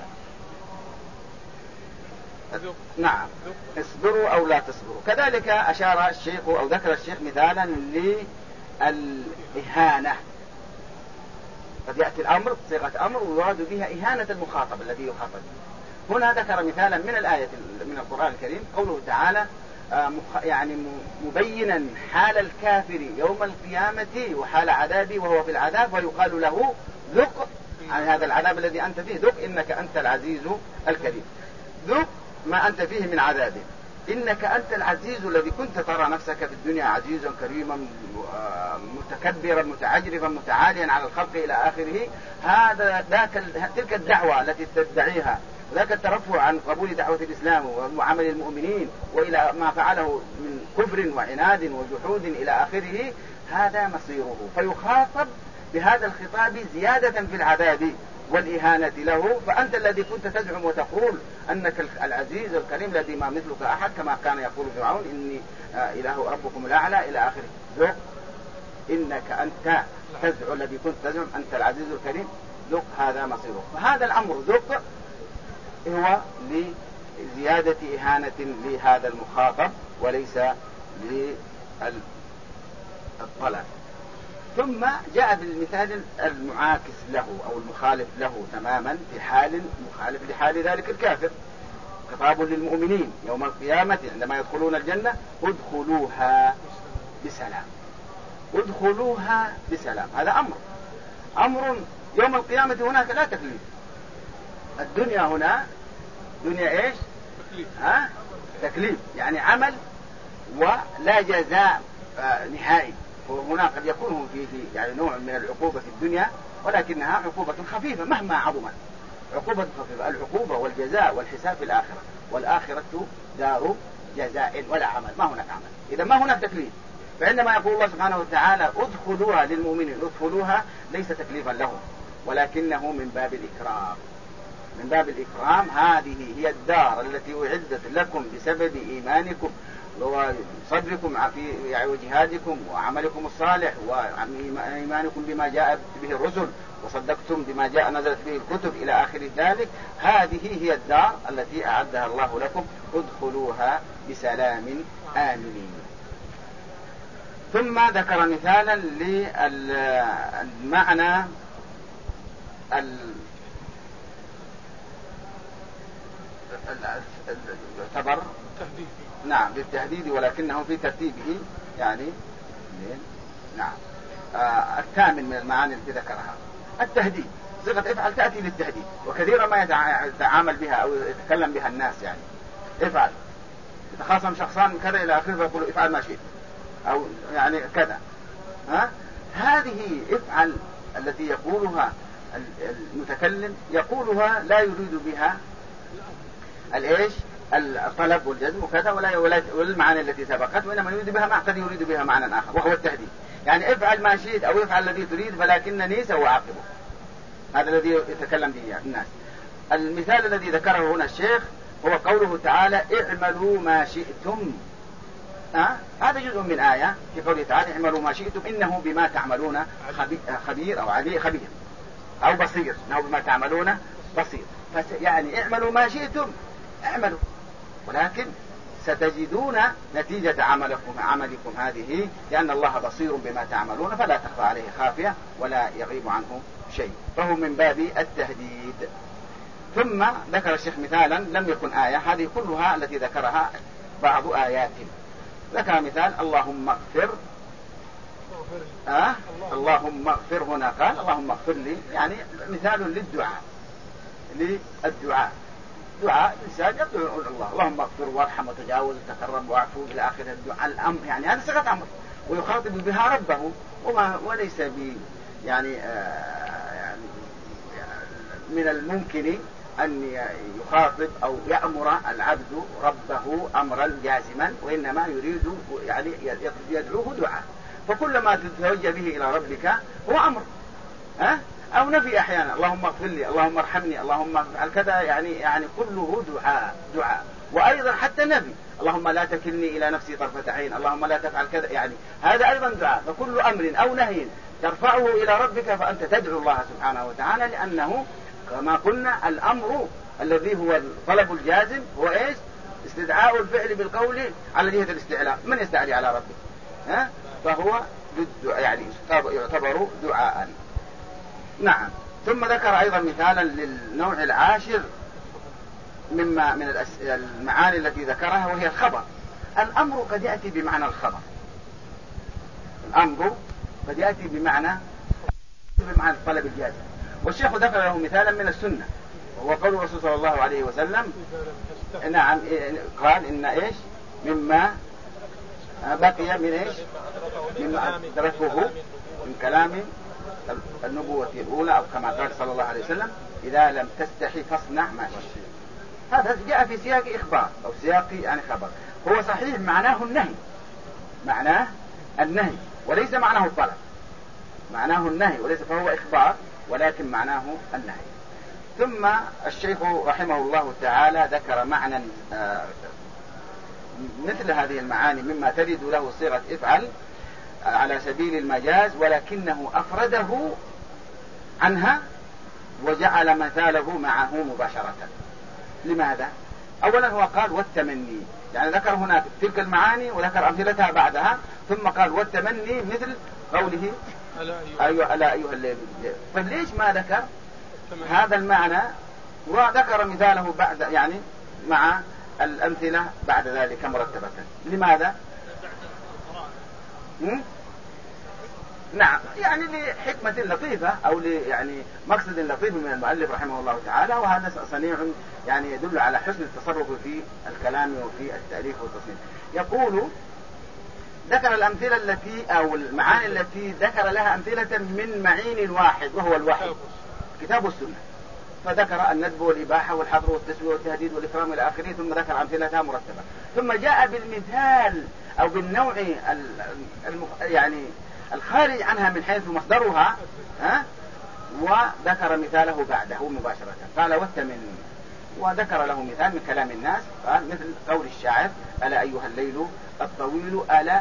نعم اصبروا أو لا تصبروا. كذلك أشار الشيخ أو ذكر الشيخ مثالا للإهانة، قد يأتي الأمر صيغة أمر ويراد بها إهانة المخاطب الذي يخاطب. هنا ذكر مثالا من الآية من القرآن الكريم قوله تعالى يعني مبينا حال الكافر يوم القيامة وحال عذابه وهو في العذاب، ويقال له ذق عن هذا العذاب الذي أنت فيه، ذق إنك أنت العزيز الكريم، ذق ما أنت فيه من عذابه، إنك أنت العزيز الذي كنت ترى نفسك في الدنيا عزيزا كريما متكبرا متعجرفا متعاليا على الخلق إلى آخره. تلك الدعوة التي تدعيها وذاك الترفع عن قبول دعوة الإسلام وعمل المؤمنين وإلى ما فعله من كفر وعناد وجحود إلى آخره، هذا مصيره، فيخاطب بهذا الخطاب زيادة في العذاب والإهانة له. فأنت الذي كنت تزعم وتقول أنك العزيز الكريم الذي ما مثلك أحد، كما كان يقول فرعون إني إله ربكم الأعلى إلى آخره، ذق إنك أنت تزعم الذي كنت تزعم أنت العزيز الكريم، ذق هذا مصيره. فهذا الأمر ذق هو لزيادة إهانة لهذا المخاطب وليس للطلب. ثم جاء بالمثال المعاكس له أو المخالف له تماما في حال مخالف لحال ذلك الكافر. خطاب للمؤمنين يوم القيامة عندما يدخلون الجنة ادخلوها بسلام، ادخلوها بسلام. هذا أمر يوم القيامة هناك لا تكليف. الدنيا هنا دنيا ايش؟ تكليف، يعني عمل ولا جزاء نهائي. وهنا قد يكون فيه يعني نوع من العقوبة في الدنيا ولكنها عقوبة خفيفة مهما عظمت، عقوبة خفيفة. العقوبة والجزاء والحساب في الآخرة، والآخرة دار جزاء ولا عمل، ما هناك عمل، إذا ما هناك تكليف. فعندما يقول الله سبحانه وتعالى ادخلوها للمؤمنين، ادخلوها ليس تكليفا لهم ولكنه من باب الإكرام، من باب الإكرام. هذه هي الدار التي أعدت لكم بسبب إيمانكم وصبركم وجهادكم وعملكم الصالح وإيمانكم بما جاء به الرسل وصدقتم بما جاء نزلت به الكتب إلى آخر ذلك. هذه هي الدار التي أعدها الله لكم، ادخلوها بسلام آمنين. ثم ذكر مثالا للمعنى يعتبر تهديد، نعم بالتهديد ولكنه في ترتيبه يعني نعم الثامن من المعاني التي ذكرها التهديد. صيغة افعل تأتي للتهديد، وكثيرا ما يتعامل بها أو يتكلم بها الناس، يعني افعل، يتخاصم شخصان كذا إلى آخره فيقول افعل ما شئت أو يعني كذا. هذه افعل التي يقولها المتكلم يقولها لا يريد بها الايش؟ الطلب والجزم وكذا والمعاني التي سبقت، وإنما يريد بها قد يريد بها معنى آخر وهو التهديد. يعني افعل ما شئت أو افعل الذي تريد فلكنني سأعاقبه. هذا الذي يتكلم به الناس. المثال الذي ذكره هنا الشيخ هو قوله تعالى اعملوا ما شئتم. هذا جزء من آية في قوله تعالى اعملوا ما شئتم إنه بما تعملون خبير أو علي خبير أو بصير، إنه بما تعملون بصير. يعني اعملوا ما شئتم، اعملوا، ولكن ستجدون نتيجة عملكم هذه، لأن الله بصير بما تعملون فلا تخفى عليه خافية ولا يغيب عنه شيء، فهو من باب التهديد. ثم ذكر الشيخ مثالا لم يكن آية، هذه كلها التي ذكرها بعض آيات. ذكر مثال اللهم اغفر اللهم اغفر هنا قال اللهم اغفر لي، يعني مثال للدعاء، للدعاء دعاء الإنسان يدعو الله اللهم اغفر وارحم وتجاوز وتكرم واعفو إلى آخر الدعاء. الأمر يعني هذا صيغة أمر ويخاطب بها ربه، وليس يعني من الممكن أن يخاطب أو يأمر العبد ربه أمرا جازما، وإنما يريد يعني يدعوه دعاء. فكل ما تتوجه به إلى ربك هو أمر، أو نفي أحيانا اللهم اغفر لي اللهم ارحمني اللهم افعل كذا، يعني كله دعاء. وأيضا حتى نفي اللهم لا تكلني إلى نفسي طرفة عين اللهم لا تفعل كذا، يعني هذا أيضا دعاء. فكل أمر أو نهي ترفعه إلى ربك فأنت تدعو الله سبحانه وتعالى، لأنه كما قلنا الأمر الذي هو الطلب الجازم هو إيش؟ استدعاء الفعل بالقول على جهة الاستعلاء. من يستعلي على ربه؟ فهو يعني يعتبر دعاء. نعم. ثم ذكر أيضا مثالا للنوع العاشر مما من المعاني التي ذكرها، وهي الخبر. الأمر قد يأتي بمعنى الخبر، الأمر قد يأتي بمعنى الطلب الجازم. والشيخ ذكر له مثالا من السنة، وهو قول الرسول صلى الله عليه وسلم نعم قال إن إيش مما بقي من إيش مما أدركه من كلام النبوة الأولى، أو كما قال صلى الله عليه وسلم إذا لم تستحي فاصنع ما شئت. هذا جاء في سياق إخبار أو سياق يعني خبر. هو صحيح معناه النهي، معناه النهي وليس معناه الطلب، معناه النهي وليس، فهو إخبار ولكن معناه النهي. ثم الشيخ رحمه الله تعالى ذكر معنى مثل هذه المعاني مما ترد له صيغة افعل على سبيل المجاز، ولكنه أفرده عنها وجعل مثاله معه مباشرة. لماذا؟ أولا هو قال والتمني، يعني ذكر هناك تلك المعاني وذكر أمثلتها بعدها، ثم قال والتمني مثل قوله ألا أيها الليل. فليش ما ذكر هذا المعنى وذكر مثاله بعد يعني مع الأمثلة بعد ذلك مرتبة؟ لماذا؟ نعم، يعني لحكمة لطيفة أو يعني مقصد لطيف من المؤلف رحمه الله تعالى، وهذا صنيع يعني يدل على حسن التصرف في الكلام وفي التأليف والتصنيف. يقول ذكر الأمثلة التي أو المعاني التي ذكر لها أمثلة من معين واحد وهو الوحي كتاب والسنة، فذكر الندب والإباحة والحظر والتسوية والتهديد والإكرام إلى آخره، ثم ذكر أمثلتها مرتبة، ثم جاء بالمثال أو بالنوع يعني الخارج عنها من حيث مصدرها، وذكر مثاله بعده مباشرة. قال والتمني، وذكر له مثال من كلام الناس، قال مثل قول الشاعر ألا أيها الليل الطويل ألا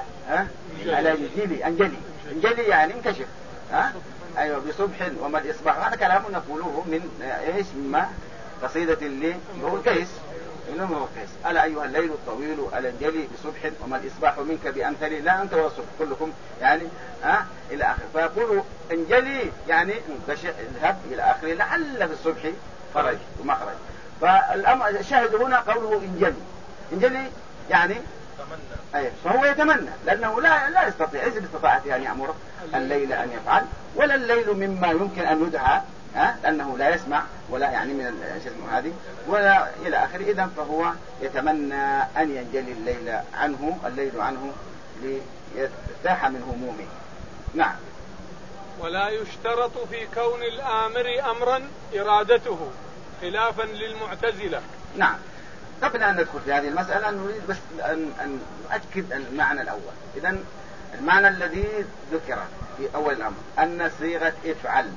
انجلي يعني انكشف، أيوة بصبح وما الإصباح. هذا كلام نقوله من إيش مما قصيدة اللي هو الكيس إنما هو الكيس. ألا أيها الليل الطويل ألا انجلي بصبح وما الإصباح منك بأمثلي، لا أنت ولا الصبح كلكم يعني إلى آخر. فيقول انجلي يعني اذهب إلى آخره لعل في الصبح فرج ومخرج. فالشاهد هنا قوله انجلي يعني أيه، فهو يتمنى لأنه لا يستطيع، إذا استطاعت أن يأمر الليل أن يفعل، ولا الليل مما يمكن أن يدعى لأنه لا يسمع ولا يعني من هذه ولا إلى آخره. إذن فهو يتمنى أن ينجلي الليل عنه ليرتاح من همومه. نعم. ولا يشترط في كون الآمر أمرا إرادته خلافا للمعتزلة. نعم. قبل أن ندخل في هذه المسألة نريد بس أن نؤكد المعنى الأول. إذن المعنى الذي ذكر في أول الأمر أن صيغة افعل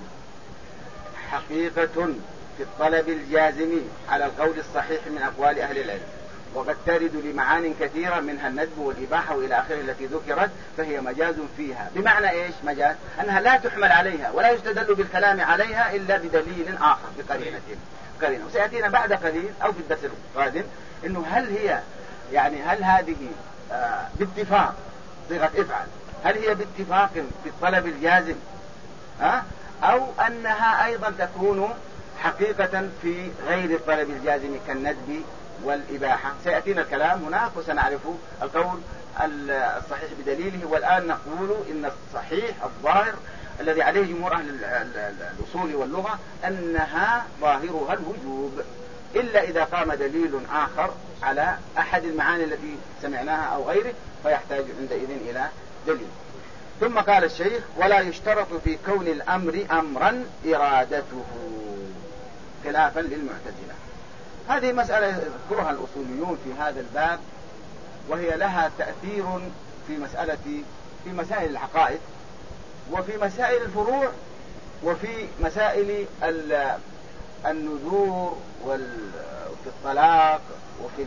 حقيقة في الطلب الجازم على القول الصحيح من أقوال أهل العلم، وقد ترد لمعان كثيرة منها الندب والإباحة وإلى آخره التي ذكرت، فهي مجاز فيها. بمعنى إيش مجاز؟ أنها لا تحمل عليها ولا يستدل بالكلام عليها إلا بدليل آخر بقرينة، وسيأتينا بعد قليل أو في الدرس القادم إنه هل هذه باتفاق صيغة افعل، هل هي باتفاق في الطلب الجازم أو أنها أيضا تكون حقيقة في غير الطلب الجازم كالندب والإباحة. سيأتينا الكلام هناك وسنعرف القول الصحيح بدليله. والآن نقول إن الصحيح الظاهر الذي عليه جمهور أهل الأصول واللغة أنها ظاهرها الوجوب، إلا إذا قام دليل آخر على أحد المعاني التي سمعناها أو غيره فيحتاج عندئذ إلى دليل. ثم قال الشيخ: ولا يشترط في كون الأمر أمرا إرادته، خلافا للمعتزلة. هذه مسألة يذكرها الأصوليون في هذا الباب، وهي لها تأثير في مسائل العقائد، وفي مسائل الفروع، وفي مسائل النذور، وفي الطلاق، وفي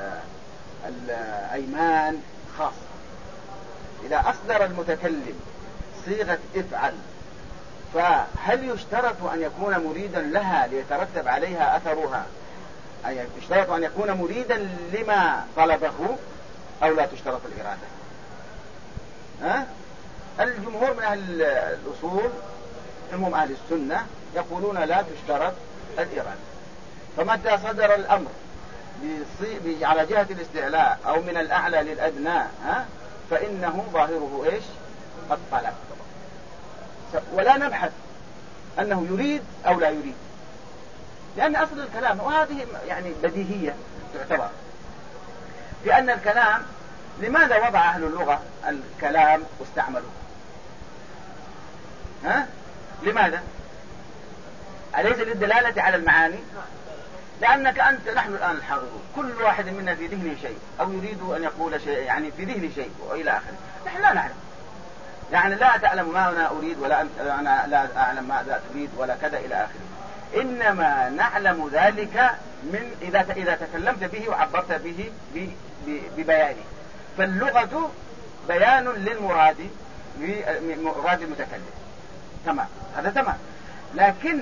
الأيمان خاصة. إذا أصدر المتكلم صيغة افعل، فهل يشترط أن يكون مريدا لها ليترتب عليها أثرها؟ أي يشترط أن يكون مريدا لما طلبه، أو لا تشترط الإرادة؟ الجمهور من أهل الأصول هم أهل السنة يقولون لا تشترط الإرادة. فمتى صدر الأمر على جهة الاستعلاء أو من الأعلى للأدنى فإنه ظاهره إيش؟ الطلب، ولا نبحث أنه يريد أو لا يريد، لأن أصل الكلام، وهذه يعني بديهية تعتبر، لأن الكلام لماذا وضع أهل اللغة الكلام واستعملوه؟ لماذا؟ أليس للدلالة على المعاني؟ لأنك نحن الآن الحاضرون كل واحد منا في ذهنه شيء، أو يريد أن يقول شيء، يعني في ذهنه شيء وإلى آخره. نحن لا نعلم، يعني لا تعلم ما أنا أريد، ولا أنا لا أعلم ماذا تريد، ولا كذا إلى آخره. إنما نعلم ذلك من إذا تكلمت به وعبرت به ببيانه. فاللغة بيان للمراد، مراد المتكلم، تمام، هذا تمام. لكن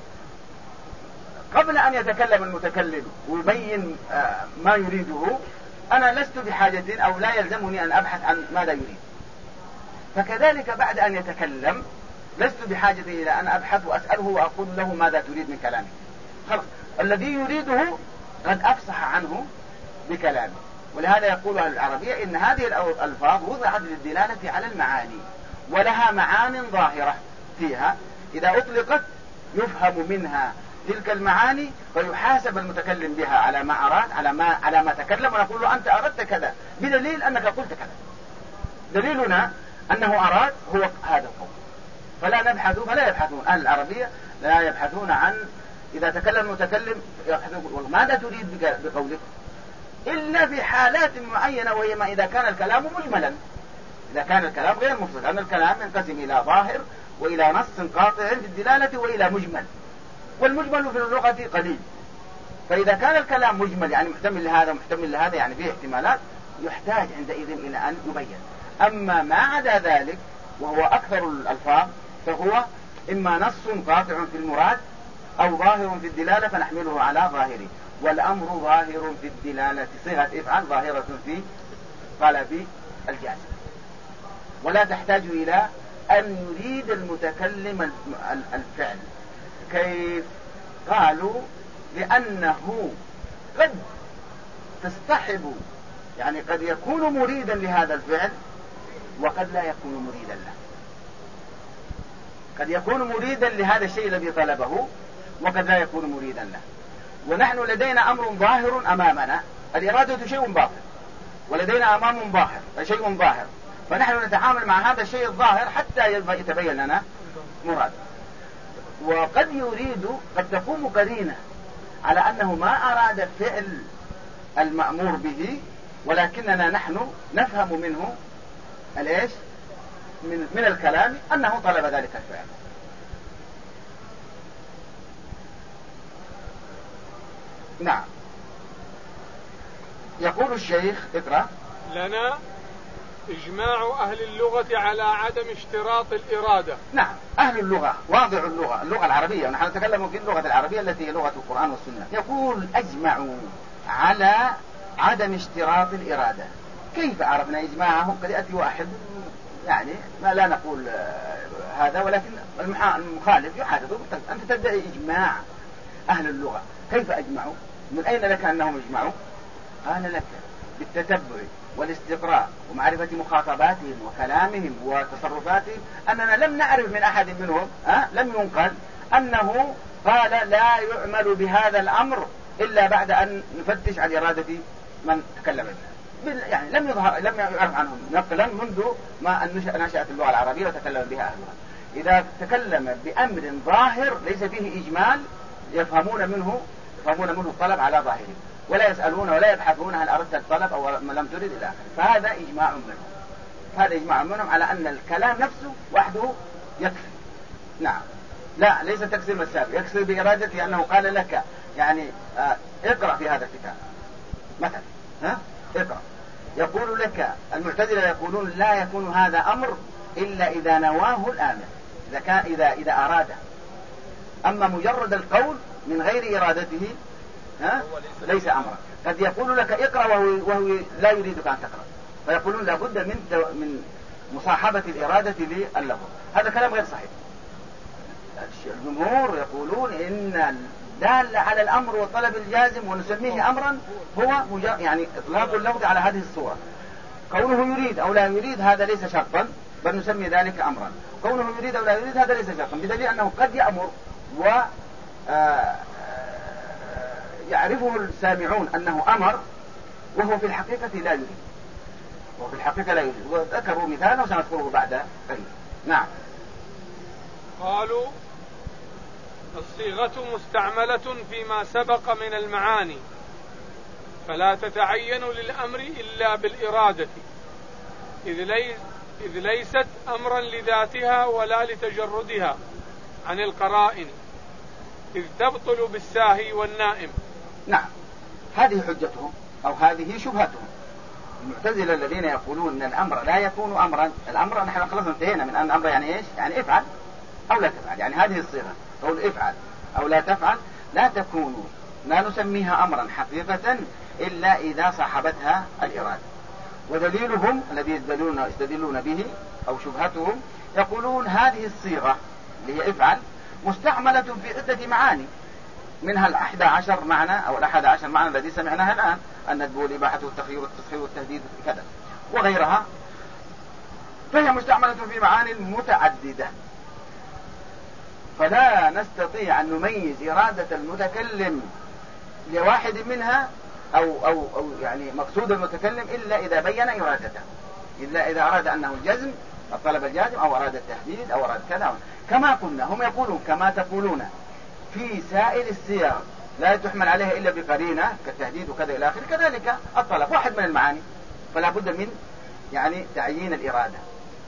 قبل أن يتكلم المتكلم ويبين ما يريده، أنا لست بحاجة أو لا يلزمني أن أبحث عن ماذا يريد. فكذلك بعد أن يتكلم لست بحاجة إلى أن أبحث وأسأله وأقول له ماذا تريد من كلامي. خلاص، الذي يريده قد أفصح عنه بكلامه. ولهذا يقول أهل العربية إن هذه الألفاظ وضعت للدلالة على المعاني، ولها معان ظاهرة فيها إذا أطلقت يفهم منها تلك المعاني، فيحاسب المتكلم بها على ما أراد، على ما تكلم، ونقول له أنت أردت كذا بدليل أنك قلت كذا. دليلنا أنه أراد هو هذا القول. فلا يبحثون أهل العربية، لا يبحثون عن إذا تكلم المتكلم يقول ماذا تريد بقولك، إلا في حالات معينة، وهي ما إذا كان الكلام مجملا. إذا كان الكلام غير مفصل، لأن الكلام ينقسم إلى ظاهر وإلى نص قاطع بالدلالة وإلى مجمل، والمجمل في اللغة قليل. فإذا كان الكلام مجمل يعني محتمل لهذا ومحتمل لهذا، يعني فيه احتمالات، يحتاج عندئذ إلى أن يبين. أما ما عدا ذلك وهو أكثر الألفاظ فهو إما نص قاطع في المراد أو ظاهر في الدلالة فنحمله على ظاهره. والأمر ظاهر في الدلالة، صيغة افعل ظاهرة في طلب الجازم، ولا تحتاج إلى أن يريد المتكلم الفعل. كيف؟ قالوا لأنه قد تصطحب، يعني قد يكون مريدا لهذا الفعل وقد لا يكون مريدا له. قد يكون مريدا لهذا الشيء الذي طلبه وقد لا يكون مريدا له. ونحن لدينا أمر ظاهر أمامنا، الإرادة شيء باطن، ولدينا أمام ظاهر شيء ظاهر، فنحن نتعامل مع هذا الشيء الظاهر حتى يتبين لنا مراد. وقد يريد، قد تقوم قرينة على أنه ما أراد فعل المأمور به، ولكننا نحن نفهم منه الإيش؟ من الكلام أنه طلب ذلك الفعل. نعم. يقول الشيخ اقرأ: لنا إجماع أهل اللغة على عدم اشتراط الإرادة. نعم، أهل اللغة واضع اللغة العربية، ونحن نتكلم في اللغة العربية التي هي لغة القرآن والسنة. يقول أجمعوا على عدم اشتراط الإرادة. كيف عرفنا إجماعهم؟ قد يأتي واحد يعني ما لا نقول هذا، ولكن المخالف يحادث، أنت تدعي إجماع أهل اللغة، كيف أجمعوا؟ من أين لك أنهم اجمعوا؟ قال لك بالتتبع والاستقراء ومعرفة مخاطباتهم وكلامهم وتصرفاتهم أننا لم نعرف من أحد منهم لم ينقل أنه قال لا يعمل بهذا الأمر إلا بعد أن نفتش عن إرادة من تكلم به. يعني لم يعرف عنهم نقلا منذ ما أن نشأت اللغة العربية وتكلم بها أهلها. إذا تكلم بأمر ظاهر ليس فيه إجمال يفهمون منه الطلب على ظاهره، ولا يسألون ولا يبحثون هل أردت الطلب أو لم ترد إلى آخره. فهذا إجماع منهم على أن الكلام نفسه وحده يكفي. نعم، لا ليس تكسير مسافة، يكسر بإرادته أنه قال لك يعني اقرأ في هذا الكتاب مثلا، اقرأ. يقول لك المعتزلة يقولون لا يكون هذا أمر إلا إذا نواه الآمر، إذا أراده. أما مجرد القول من غير إرادته ليس أمرا. قد يقول لك اقرأ وهو لا يريدك أن تقرأ، فيقولون لابد من مصاحبة الإرادة لللفظ. هذا كلام غير صحيح. الجمهور يقولون إن الدال على الأمر والطلب الجازم ونسميه أمرا هو يعني إطلاق اللفظ على هذه الصورة. كونه يريد أو لا يريد هذا ليس شرطا، بل نسمي ذلك أمرا. كونه يريد أو لا يريد هذا ليس شرطا، بدليل أنه قد يأمر يعرفه السامعون أنه أمر وهو في الحقيقة لا يريد. وذكروا مثالا وسنذكره بعد قليل. نعم. قالوا الصيغة مستعملة فيما سبق من المعاني، فلا تتعين للأمر إلا بالإرادة، إذ ليست أمرا لذاتها ولا لتجردها عن القرائن، إذ تبطل بالساهي والنائم. نعم، هذه حجتهم أو هذه شبهتهم. المعتزلة الذين يقولون أن الأمر لا يكون أمرا، الأمر نحن خلاص انتهينا من أن الأمر يعني إيش؟ يعني افعل أو لا تفعل. يعني هذه الصيغة قول افعل أو لا تفعل لا نسميها أمرا حقيقة إلا إذا صاحبتها الإرادة. ودليلهم الذي يستدلون به أو شبهتهم يقولون هذه الصيغة اللي هي افعل مستعملة في عدة معاني، منها 11 معنى أو 11 معنى الذي سمعناها الآن، الندب والإباحة والتخيير والتسخير والتهديد كذا وغيرها، فهي مستعملة في معاني متعددة. فلا نستطيع أن نميز إرادة المتكلم لواحد منها أو يعني مقصود المتكلم إلا إذا بين إرادته، إلا إذا أراد أنه الجزم الطلب الجازم أو أراد التهديد أو أراد كذا. كما قلنا هم يقولون كما تقولون في سائر الصيغ لا تحمل عليها إلا بقرينة كالتهديد وكذا إلى آخره، كذلك الطلب واحد من المعاني، فلا بد من يعني تعيين الإرادة.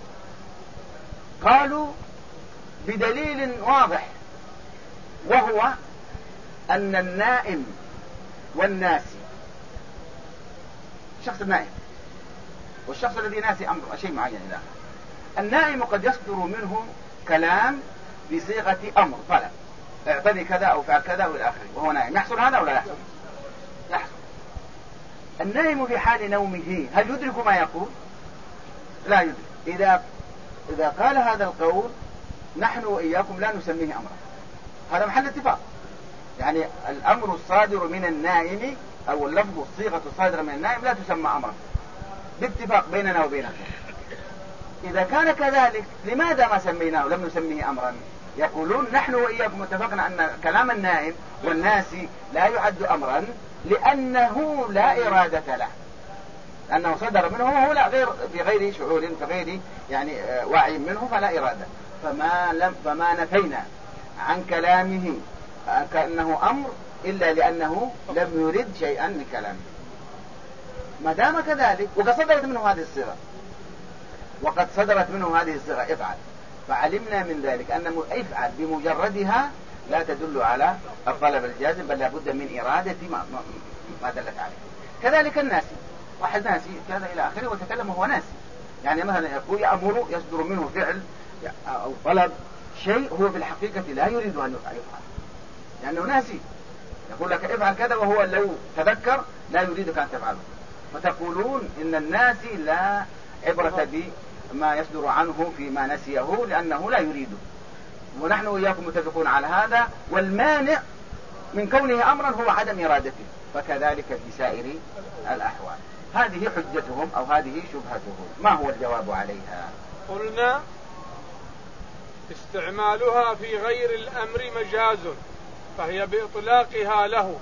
قالوا بدليل واضح، وهو أن النائم والناسي، الشخص النائم والشخص الذي ناسي أمر شيء معين إلى آخره، النائم قد يصدر منه كلام بصيغة أمر طلب، اعطني كذا أو فعل كذا وإلى آخره، وهو نائم. يحصل هذا ولا يحصل؟ يحصل. النائم في حال نومه هل يدرك ما يقول؟ لا يدرك. إذا قال هذا القول نحن وإياكم لا نسميه أمرا، هذا محل اتفاق. يعني الأمر الصادر من النائم أو اللفظ الصيغة الصادرة من النائم لا تسمى أمرا باتفاق بيننا وبينكم. إذا كان كذلك لماذا ما سميناه لم نسميه أمرا؟ يقولون نحن وإياكم اتفقنا أن كلام النائم والناسي لا يعد أمرا لأنه لا إرادة له، لأنه صدر منه وهو لا في غير شعور في غير يعني وعي منه فلا إرادة. فما نفينا عن كلامه كأنه أمر إلا لأنه لم يرد شيئا من كلامه. ما دام كذلك وقد صدرت منه هذه الصيغة افعل، فعلمنا من ذلك أن افعل بمجردها لا تدل على الطلب الجازم، بل لابد من إرادة ما دلت عليه. كذلك الناسي، واحد ناسي كذا إلى آخره وتكلم وهو ناسي، يعني مثلا يقول يأمر يصدر منه فعل أو طلب شيء هو في الحقيقة لا يريد أن يفعل لأنه ناسي، يقول لك افعل كذا وهو لو تذكر لا يريدك أن تفعله. فتقولون إن الناسي لا عبرة بما يصدر عنه فيما نسيه لأنه لا يريده، ونحن وإياكم متفقون على هذا. والمانع من كونه أمرا هو عدم إرادته، فكذلك في سائر الأحوال. هذه حجتهم أو هذه شبهتهم. ما هو الجواب عليها؟ قلنا استعمالها في غير الأمر مجاز، فهي بإطلاقها له،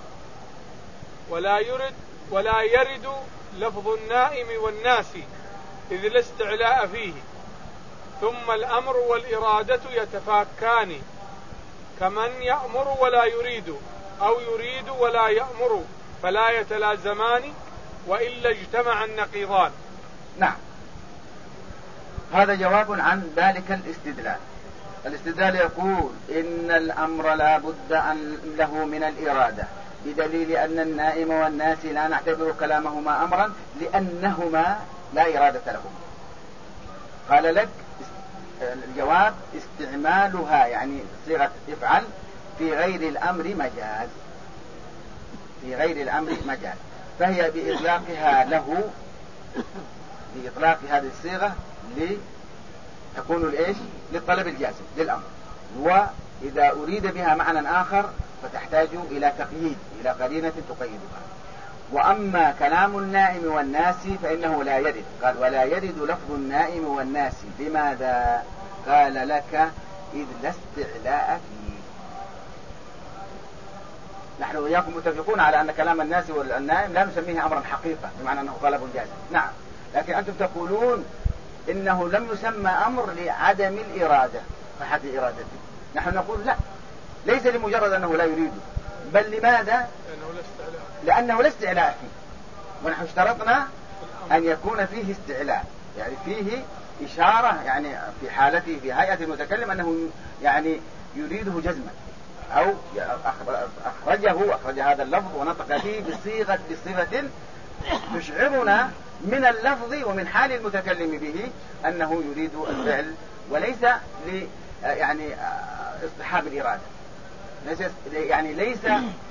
ولا يرد لفظ النائم والناس إذ لا استعلاء فيه. ثم الأمر والإرادة يتفاكان، كمن يأمر ولا يريد، أو يريد ولا يأمر، فلا يتلازمان وإلا اجتمع النقيضان. نعم، هذا جواب عن ذلك الاستدلال. الاستدلال يقول إن الأمر لا بد أن له من الإرادة، بدليل أن النائم والناس لا نعتبر كلامهما أمرا لأنهما لا إرادة لهما. قال لك الجواب استعمالها يعني صيغة افعل في غير الأمر مجاز، في غير الأمر مجاز، فهي بإطلاقها له، بإطلاق هذه الصيغة تكون الإيش؟ للطلب الجازم للأمر. وإذا أريد بها معنى آخر فتحتاج إلى تقييد، إلى قرينة تقيدها. وأما كلام النائم والناس فإنه لا يرد. قال ولا يرد لفظ النائم والناس. لماذا؟ قال لك إذ لا استعلاء فيه. نحن وإياكم متفقون على أن كلام الناس والنائم لا نسميه أمرا حقيقة بمعنى أنه طلب جازم، نعم، لكن أنتم تقولون إنه لم يسمى أمر لعدم الإرادة، صحة إرادته. نحن نقول لا، ليس لمجرد أنه لا يريد، بل لماذا؟ لأنه لا استعلاء فيه. ونحن اشترطنا أن يكون فيه استعلاء، يعني فيه إشارة، يعني في حالته في هيئة المتكلم أنه يعني يريده جزما، أو أخرج هذا اللفظ ونطق فيه بصيغة تشعرنا من اللفظ ومن حال المتكلم به أنه يريد الفعل، وليس يعني اصطحاب الإرادة، ليس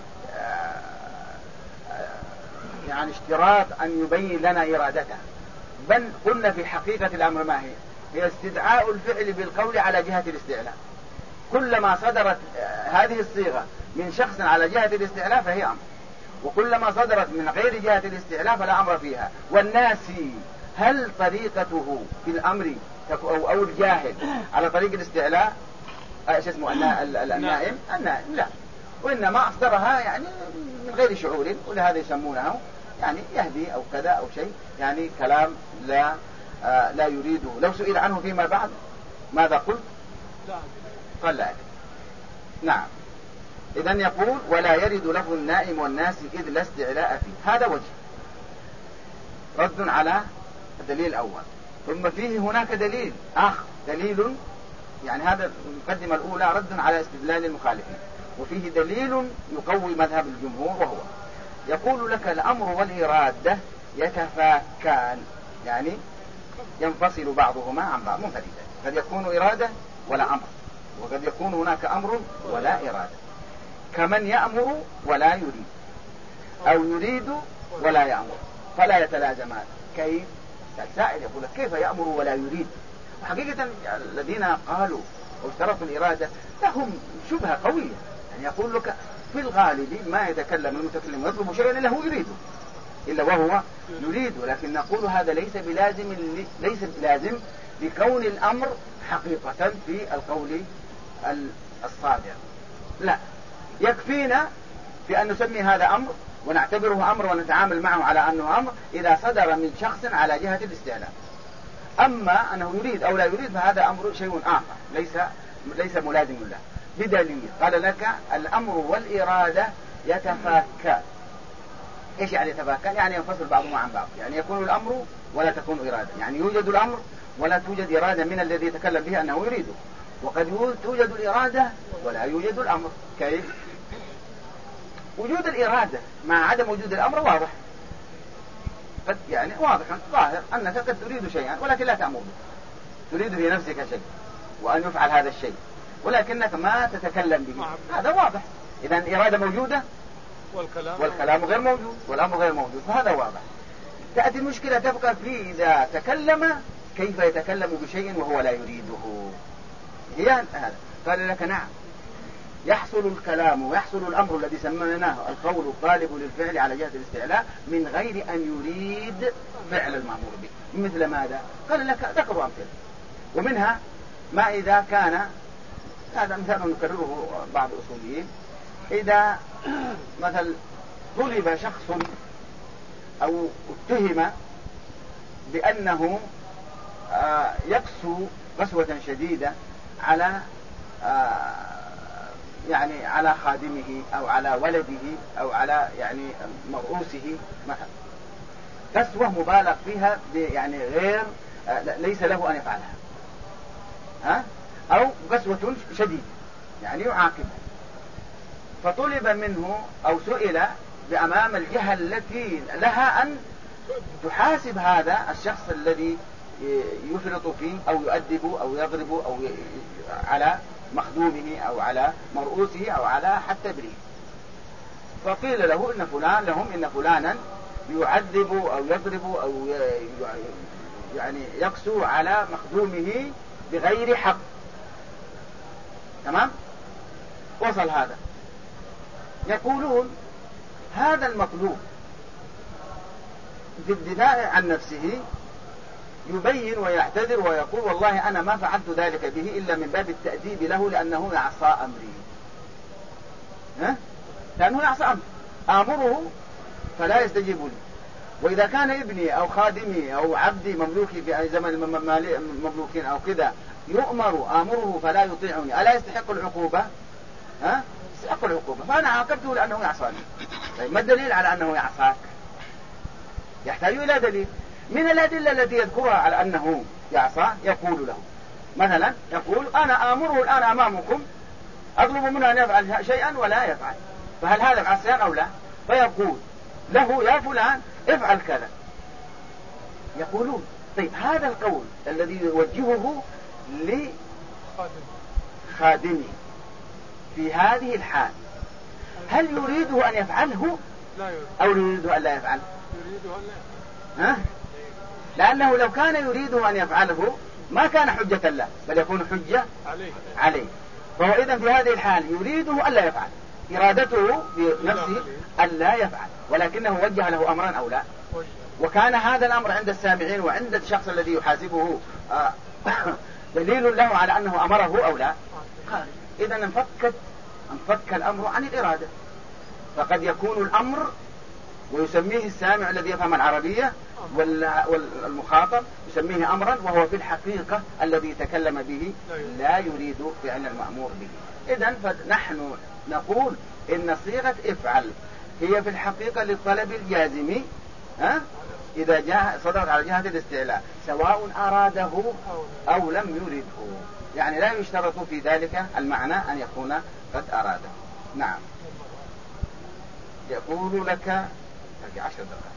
يعني اشتراط أن يبين لنا إرادته، بل قلنا في حقيقة الأمر ما هي استدعاء الفعل بالقول على جهة الاستعلاء. كلما صدرت هذه الصيغة من شخص على جهة الاستعلاء فهي أمر، وكلما صدرت من غير جهة الاستعلاء فلا أمر فيها. والناس هل طريقته في الأمر أو الجاهل على طريق الاستعلاء النائم لا، وإنما أصدرها يعني من غير شعور، ولهذا يسمونه يعني يهدي أو كذا أو شيء، يعني كلام لا يريده. لو سئل عنه فيما بعد ماذا قلت؟ قال لا. نعم، إذن يقول ولا يرد لفظ النائم والناس إذ لا استعلاء فيه. هذا وجه رد على الدليل الأول. ثم فيه هناك دليل آخر، دليل يعني هذا المقدمة الأولى رد على استدلال المخالفين، وفيه دليل يقوي مذهب الجمهور، وهو يقول لك الأمر والإرادة يتفاكان، يعني ينفصل بعضهما عن بعض منفردا. قد يكون إرادة ولا أمر، وقد يكون هناك أمر ولا إرادة، كمن يأمر ولا يريد، أو يريد ولا يأمر، فلا يتلازمان. كيف؟ السائل يقول لك كيف يأمر ولا يريد؟ حقيقة الذين قالوا واشترطوا الإرادة لهم شبهة قوية، يعني يقول لك في الغالب ما يتكلم المتكلم ويطلب شيئا إلا هو يريده، إلا وهو يريد. لكن نقول هذا ليس بلازم لكون الأمر حقيقة في القول الصادر. لا، يكفينا في أن نسمي هذا أمر ونعتبره أمر ونتعامل معه على أنه أمر إذا صدر من شخص على جهة الاستعلاء. أما أنه يريد أو لا يريد فهذا أمر شيء آخر ليس ملازم له. بدليل قال لك الأمر والإرادة يتفاكان. إيش يعني يتفاكان؟ يعني ينفصل بعضهما عن بعض، يعني يكون الأمر ولا تكون إرادة، يعني يوجد الأمر ولا توجد إرادة من الذي يتكلم به أنه يريده، وقد توجد الإرادة ولا يوجد الأمر. كيف؟ وجود الإرادة مع عدم وجود الأمر واضح، قد يعني واضح ظاهر أنك قد تريد شيئا ولكن لا تأمر به، تريد في نفسك شيء وأن يفعل هذا الشيء ولكنك ما تتكلم به، هذا واضح. إذن الإرادة موجودة والكلام غير موجود والأمر غير موجود، فهذا واضح. تأتي المشكلة تبقى في إذا تكلم كيف يتكلم بشيء وهو لا يريده. هي هذا. قال لك نعم، يحصل الكلام ويحصل الأمر الذي سميناه القول الطالب للفعل على جهة الاستعلاء من غير أن يريد فعل المأمور به. مثل ماذا؟ قال لك ذكروا أمثلة، ومنها ما إذا كان، هذا مثال نكرره بعض الأصوليين، إذا مثل طلب شخص أو اتهم بأنه يقسو قسوة شديدة على يعني على خادمه أو على ولده أو على يعني مرؤوسه مثلا، قسوة مبالغ فيها يعني غير ليس له أن يفعلها، أو قسوة شديدة يعني يعاقبها، فطلب منه أو سئل بأمام الجهة التي لها أن تحاسب هذا الشخص الذي يفرط فيه أو يؤدب أو يضرب أو على مخدومه أو على مرؤوسه أو على حتى ابنه، فقيل له إن فلانا يعذب أو يضرب أو يعني يقسو على مخدومه بغير حق. تمام؟ وصل هذا، يقولون هذا المطلوب في الدفاع عن نفسه يبين ويعتذر ويقول والله أنا ما فعلت ذلك به إلا من باب التأديب له لأنه يعصى أمري، لأنه يعصى أمري، آمره فلا يستجيب لي، وإذا كان ابني أو خادمي أو عبدي مملوكي في زمن المملوكين أو كذا يؤمر آمره فلا يطيعني، ألا يستحق العقوبة؟ يستحق العقوبة، فأنا عاقبته لأنه يعصاني. طيب ما الدليل على أنه يعصاك؟ يحتاج إلى دليل. من الأدلة التي يذكرها على أنه يعصى يقول له مثلا، يقول أنا آمره الآن أمامكم أطلب منه أن يفعل شيئا ولا يفعل، فهل هذا العصيان أو لا؟ فيقول له يا فلان افعل كذا. يقولون طيب هذا القول الذي يوجهه لخادمه في هذه الحال هل يريده أن يفعله أو يريده أن لا يفعل؟ لأنه لو كان يريده أن يفعله ما كان حجة له بل يكون حجة عليه. فهو إذن في هذه الحال يريده أن لا يفعل، إرادته بنفسه أن لا يفعل، ولكنه وجه له أمرا أو لا، وكان هذا الأمر عند السامعين وعند الشخص الذي يحاسبه دليل له على أنه أمره أو لا. إذن انفك الأمر عن الإرادة، فقد يكون الأمر ويسميه السامع الذي يفهم العربية والمخاطب يسميه أمرا وهو في الحقيقة الذي تكلم به لا يريد فعل المأمور به. إذن فنحن نقول إن صيغة افعل هي في الحقيقة للطلب الجازم إذا جاء صدرت على جهة الاستعلاء سواء أراده أو لم يرده، يعني لا يشترط في ذلك المعنى أن يكون قد أراده. نعم. يقول لك 10 دقائق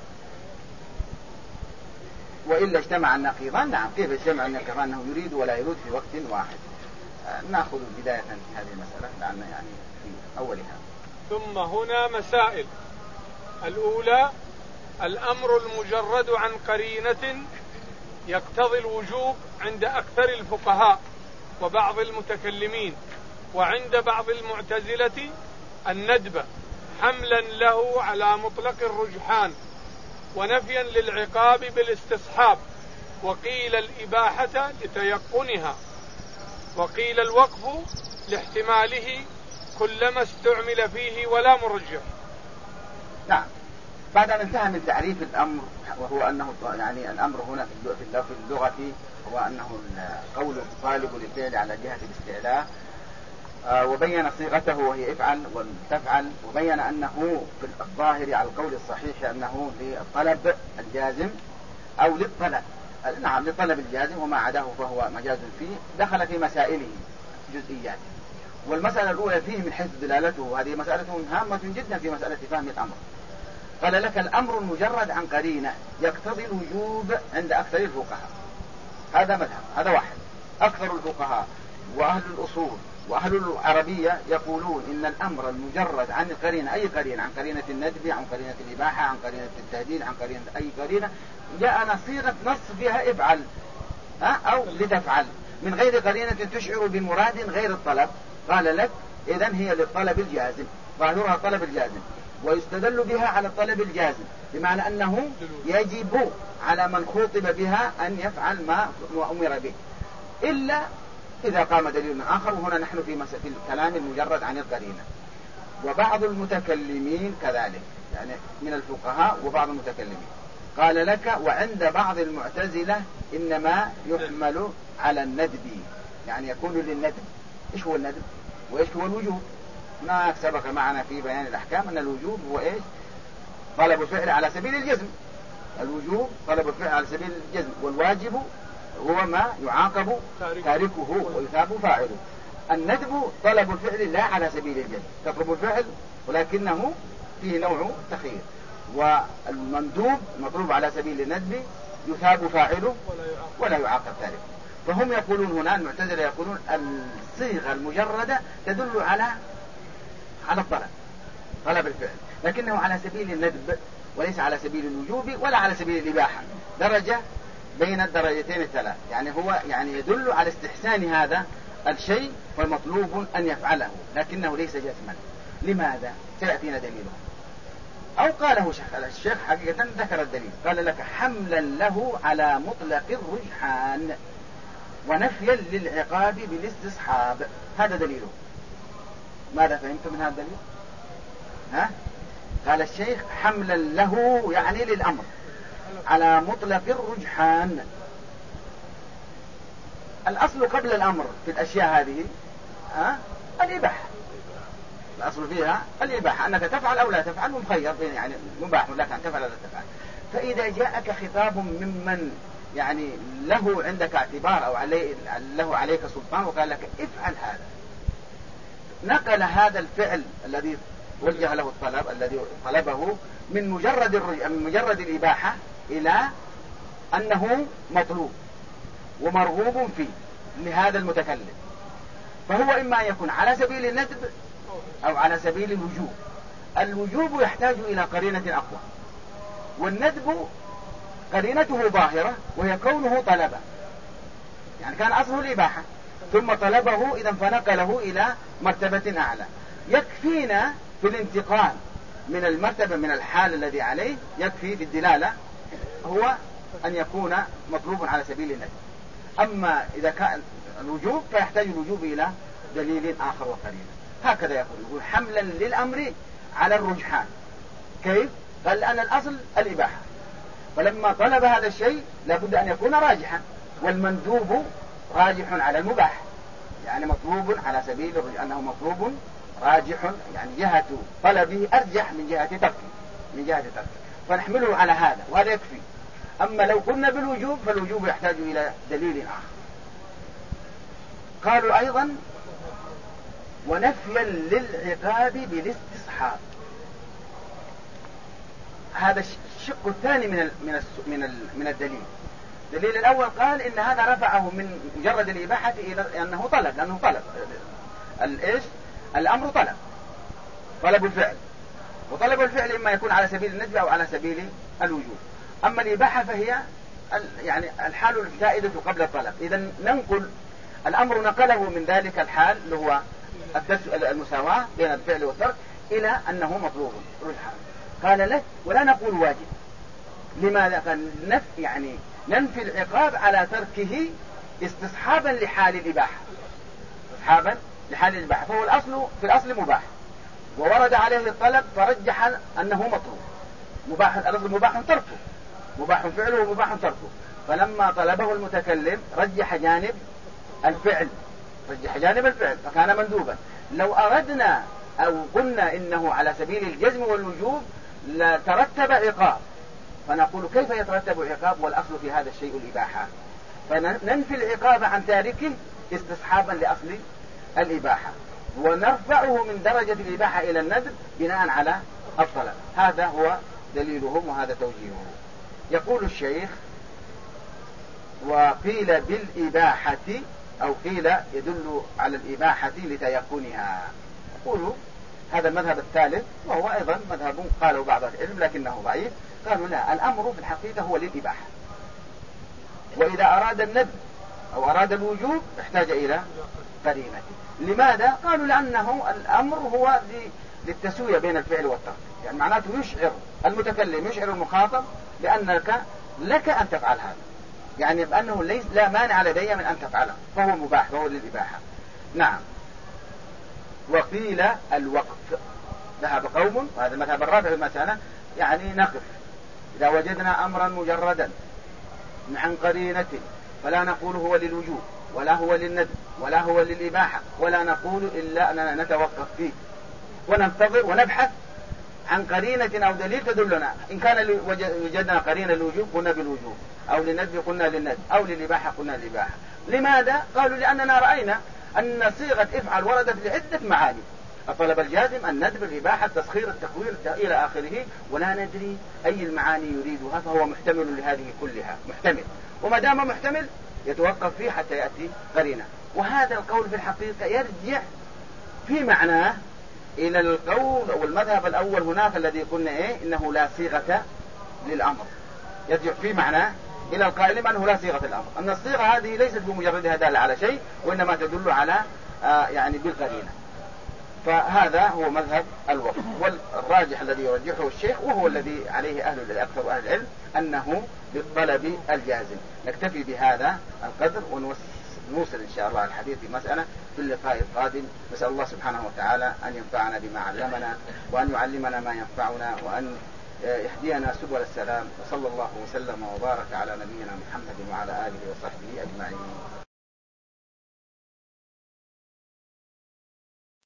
وإلا اجتمع النقيضان. نعم، كيف اجتمع النقيضان أنه يريد ولا يريد في وقت واحد؟ نأخذ بداية هذه المسألة لأن يعني في أولها. ثم هنا مسائل. الأولى الأمر المجرد عن قرينة يقتضي الوجوب عند أكثر الفقهاء وبعض المتكلمين، وعند بعض المعتزلة الندب حملا له على مطلق الرجحان ونفيا للعقاب بالاستصحاب، وقيل الإباحة لتيقنها، وقيل الوقف لاحتماله كلما استعمل فيه ولا مرجح. نعم. بعد أن انتهى من تعريف الأمر وهو أنه يعني الأمر هنا في اللغة هو أنه قول الطالب للفعل على جهة الاستعلاء، وبين صيغته وهي افعل وتفعل، وبين أنه في الظاهر على القول الصحيح أنه للطلب الجازم أو للطلب، نعم للطلب الجازم وما عداه فهو مجاز فيه. دخل في مسائله جزئيات، والمسألة الأولى فيه من حيث دلالته، هذه مسألة هامة جدا في مسألة فهم الأمر. قال لك الأمر المجرد عن قرينة يقتضي الوجوب عند أكثر الفقهاء، هذا مذهب، هذا واحد. أكثر الفقهاء وأهل الأصول وأهل العربية يقولون إن الأمر المجرد عن القرينة، أي قرينة، عن قرينة الندب، عن قرينة الإباحة، عن قرينة التهديد، عن قرينة أي قرينة جاء صيغة نص فيها افعل أو لتفعل من غير قرينة تشعر بمراد غير الطلب، قال لك إذن هي للطلب الجازم، ظاهرها طلب الجازم، ويستدل بها على الطلب الجازم، بمعنى أنه يجب على من خوطب بها أن يفعل ما أمر به، إلا إذا قام دليل آخر. وهنا نحن في الكلام المجرد عن القرينة. وبعض المتكلمين كذلك، يعني من الفقهاء وبعض المتكلمين قال لك وعند بعض المعتزلة إنما يحمل على الندب، يعني يكون للندب. إيش هو الندب وإيش هو الوجوب؟ هناك سبق معنا في بيان الأحكام أن الوجوب هو إيش؟ طلب الفعل على سبيل الجزم. الوجوب طلب الفعل على سبيل الجزم، والواجب هو ما يعاقب تاركه ويثاب فاعله. الندب طلب الفعل لا على سبيل الجزم، تطلب الفعل ولكنه فيه نوع تخيير. والمندوب مطلوب على سبيل الندب يثاب فاعله ولا يعاقب تاركه. فهم يقولون هنا المعتزلة يقولون الصيغة المجردة تدل على الطلب، طلب الفعل، لكنه على سبيل الندب وليس على سبيل الوجوب ولا على سبيل الإباحة، درجة بين الدرجتين الثلاث. يعني هو يعني يدل على استحسان هذا الشيء فالمطلوب أن يفعله، لكنه ليس جزما. لماذا؟ سيأتينا دليله. أو قاله الشيخ حقيقة ذكر الدليل، قال لك حملا له على مطلق الرجحان ونفيا للعقاب بالاستصحاب. هذا دليله. ماذا فهمت من هذا الدليل؟ ها؟ قال الشيخ حملا له يعني للأمر على مطلق الرجحان. الأصل قبل الأمر في الأشياء هذه الإباحة. الأصل فيها الإباحة، أنك تفعل أو لا تفعل، مخير يعني مباح لك أن تفعل أو لا تفعل. فإذا جاءك خطاب ممن يعني له عندك اعتبار أو له عليك سلطان وقال لك افعل هذا، نقل هذا الفعل الذي وجه له الطلب الذي طلبه من مجرد الإباحة إلى أنه مطلوب ومرغوب فيه لهذا المتكلم. فهو إما يكون على سبيل الندب أو على سبيل الوجوب. الوجوب يحتاج إلى قرينة أقوى، والندب قرينته ظاهرة وهي كونه طلبه، يعني كان أصله الإباحة ثم طلبه إذا فنقله إلى مرتبة أعلى. يكفينا في الانتقال من المرتبة من الحال الذي عليه، يكفي في الدلالة هو أن يكون مطلوب على سبيل الندب. أما إذا كان الوجوب فيحتاج الوجوب إلى دليل آخر وقرينة. هكذا يقول حملا للأمر على الرجحان. كيف؟ قال لأن الأصل الإباحة، فلما طلب هذا الشيء لابد أن يكون راجحا، والمندوب راجح على المباح، يعني مطلوب على سبيل أنه مطلوب راجح، يعني جهة طلبه أرجح من جهة تركه، فنحمله على هذا وهذا يكفي. أما لو قلنا بالوجوب فالوجوب يحتاج إلى دليل آخر. قالوا أيضا ونفيا للعقاب بالاستصحاب. هذا الشق الثاني من الدليل. الدليل الأول قال إن هذا رفعه من مجرد الإباحة إلى أنه طلب، لأنه طلب الإيش؟ الأمر طلب الفعل، وطلب الفعل إما يكون على سبيل الندب أو على سبيل الوجوب. أما الإباحة فهي يعني الحال الزائدة قبل الطلب. إذا ننقل الأمر نقله من ذلك الحال اللي هو المساواة بين الفعل والترك إلى أنه مطلوب رجحان. قال له ولا نقول واجب. لماذا؟ قال يعني ننفي العقاب على تركه استصحابا لحال الإباحة، فهو في الأصل مباح، وورد عليه الطلب فرجح أنه مطلوب مباح. الأصل مباح تركه، مباح فعله ومباح تركه. فلما طلبه المتكلم رجح جانب الفعل فكان مندوبا. لو أردنا أو قلنا إنه على سبيل الجزم والوجوب لترتب عقاب، فنقول كيف يترتب عقاب والأصل في هذا الشيء الإباحة؟ فننفي العقاب عن تاركه استصحابا لأصل الإباحة، ونرفعه من درجة الإباحة إلى الندب بناء على الطلب. هذا هو دليلهم وهذا توجيههم. يقول الشيخ وقيل بالإباحة أو قيل يدل على الإباحة لتيقنها. يقولوا هذا المذهب الثالث، وهو أيضا مذهب قاله بعض العلم لكنه ضعيف. قالوا لا، الأمر في الحقيقة هو للإباحة، وإذا أراد الندب أو أراد الوجوب احتاج قرينة. لماذا؟ قالوا لأنه الأمر هو للتسوية بين الفعل والترك، يعني معناته يشعر المتكلم، يشعر المخاطب بأنك لك أن تفعل هذا، يعني بأنه ليس لا مانع لدي من أن تفعله، فهو مباح، فهو للإباحة. نعم. وقيل الوقف، ذهب قوم، وهذا المذهب الرابع في المسألة، يعني نقف إذا وجدنا أمرا مجردا عن قرينة، فلا نقول هو للوجوب ولا هو للندب ولا هو للإباحة، ولا نقول إلا أننا نتوقف فيه وننتظر ونبحث عن قرينة أو دليل تدلنا. إن كان وجدنا قرينة للوجوب قلنا بالوجوب، أو للندب قلنا للندب، أو للإباحة قلنا للإباحة. لماذا؟ قالوا لأننا رأينا أن صيغة افعل وردت لعدة معاني: الطلب الجازم، الندب، الإباحة، التسخير، التقوير إلى آخره، ولا ندري أي المعاني يريدها، فهو محتمل لهذه كلها، محتمل، وما دام محتمل يتوقف فيه حتى يأتي قرينة. وهذا القول في الحقيقة يرجع في معناه إلى القول أو المذهب الأول هناك الذي قلنا إنه لا صيغة للأمر، يرجع في معناه إلى القائل أنه لا صيغة للأمر، أن الصيغة هذه ليست بمجردها دالة على شيء، وإنما تدل على يعني بالقرينة. فهذا هو مذهب الوقف، والراجح الذي يرجحه الشيخ، وهو الذي عليه أكثر أهل العلم، أنه بالطلب الجازم. نكتفي بهذا القدر ونوصل إن شاء الله الحديث في مسألة في اللقاء القادم. نسأل الله سبحانه وتعالى أن ينفعنا بما علمنا، وأن يعلمنا ما ينفعنا، وأن يهدينا سبل السلام. وصلى الله وسلم وبارك على نبينا محمد وعلى آله وصحبه أجمعين.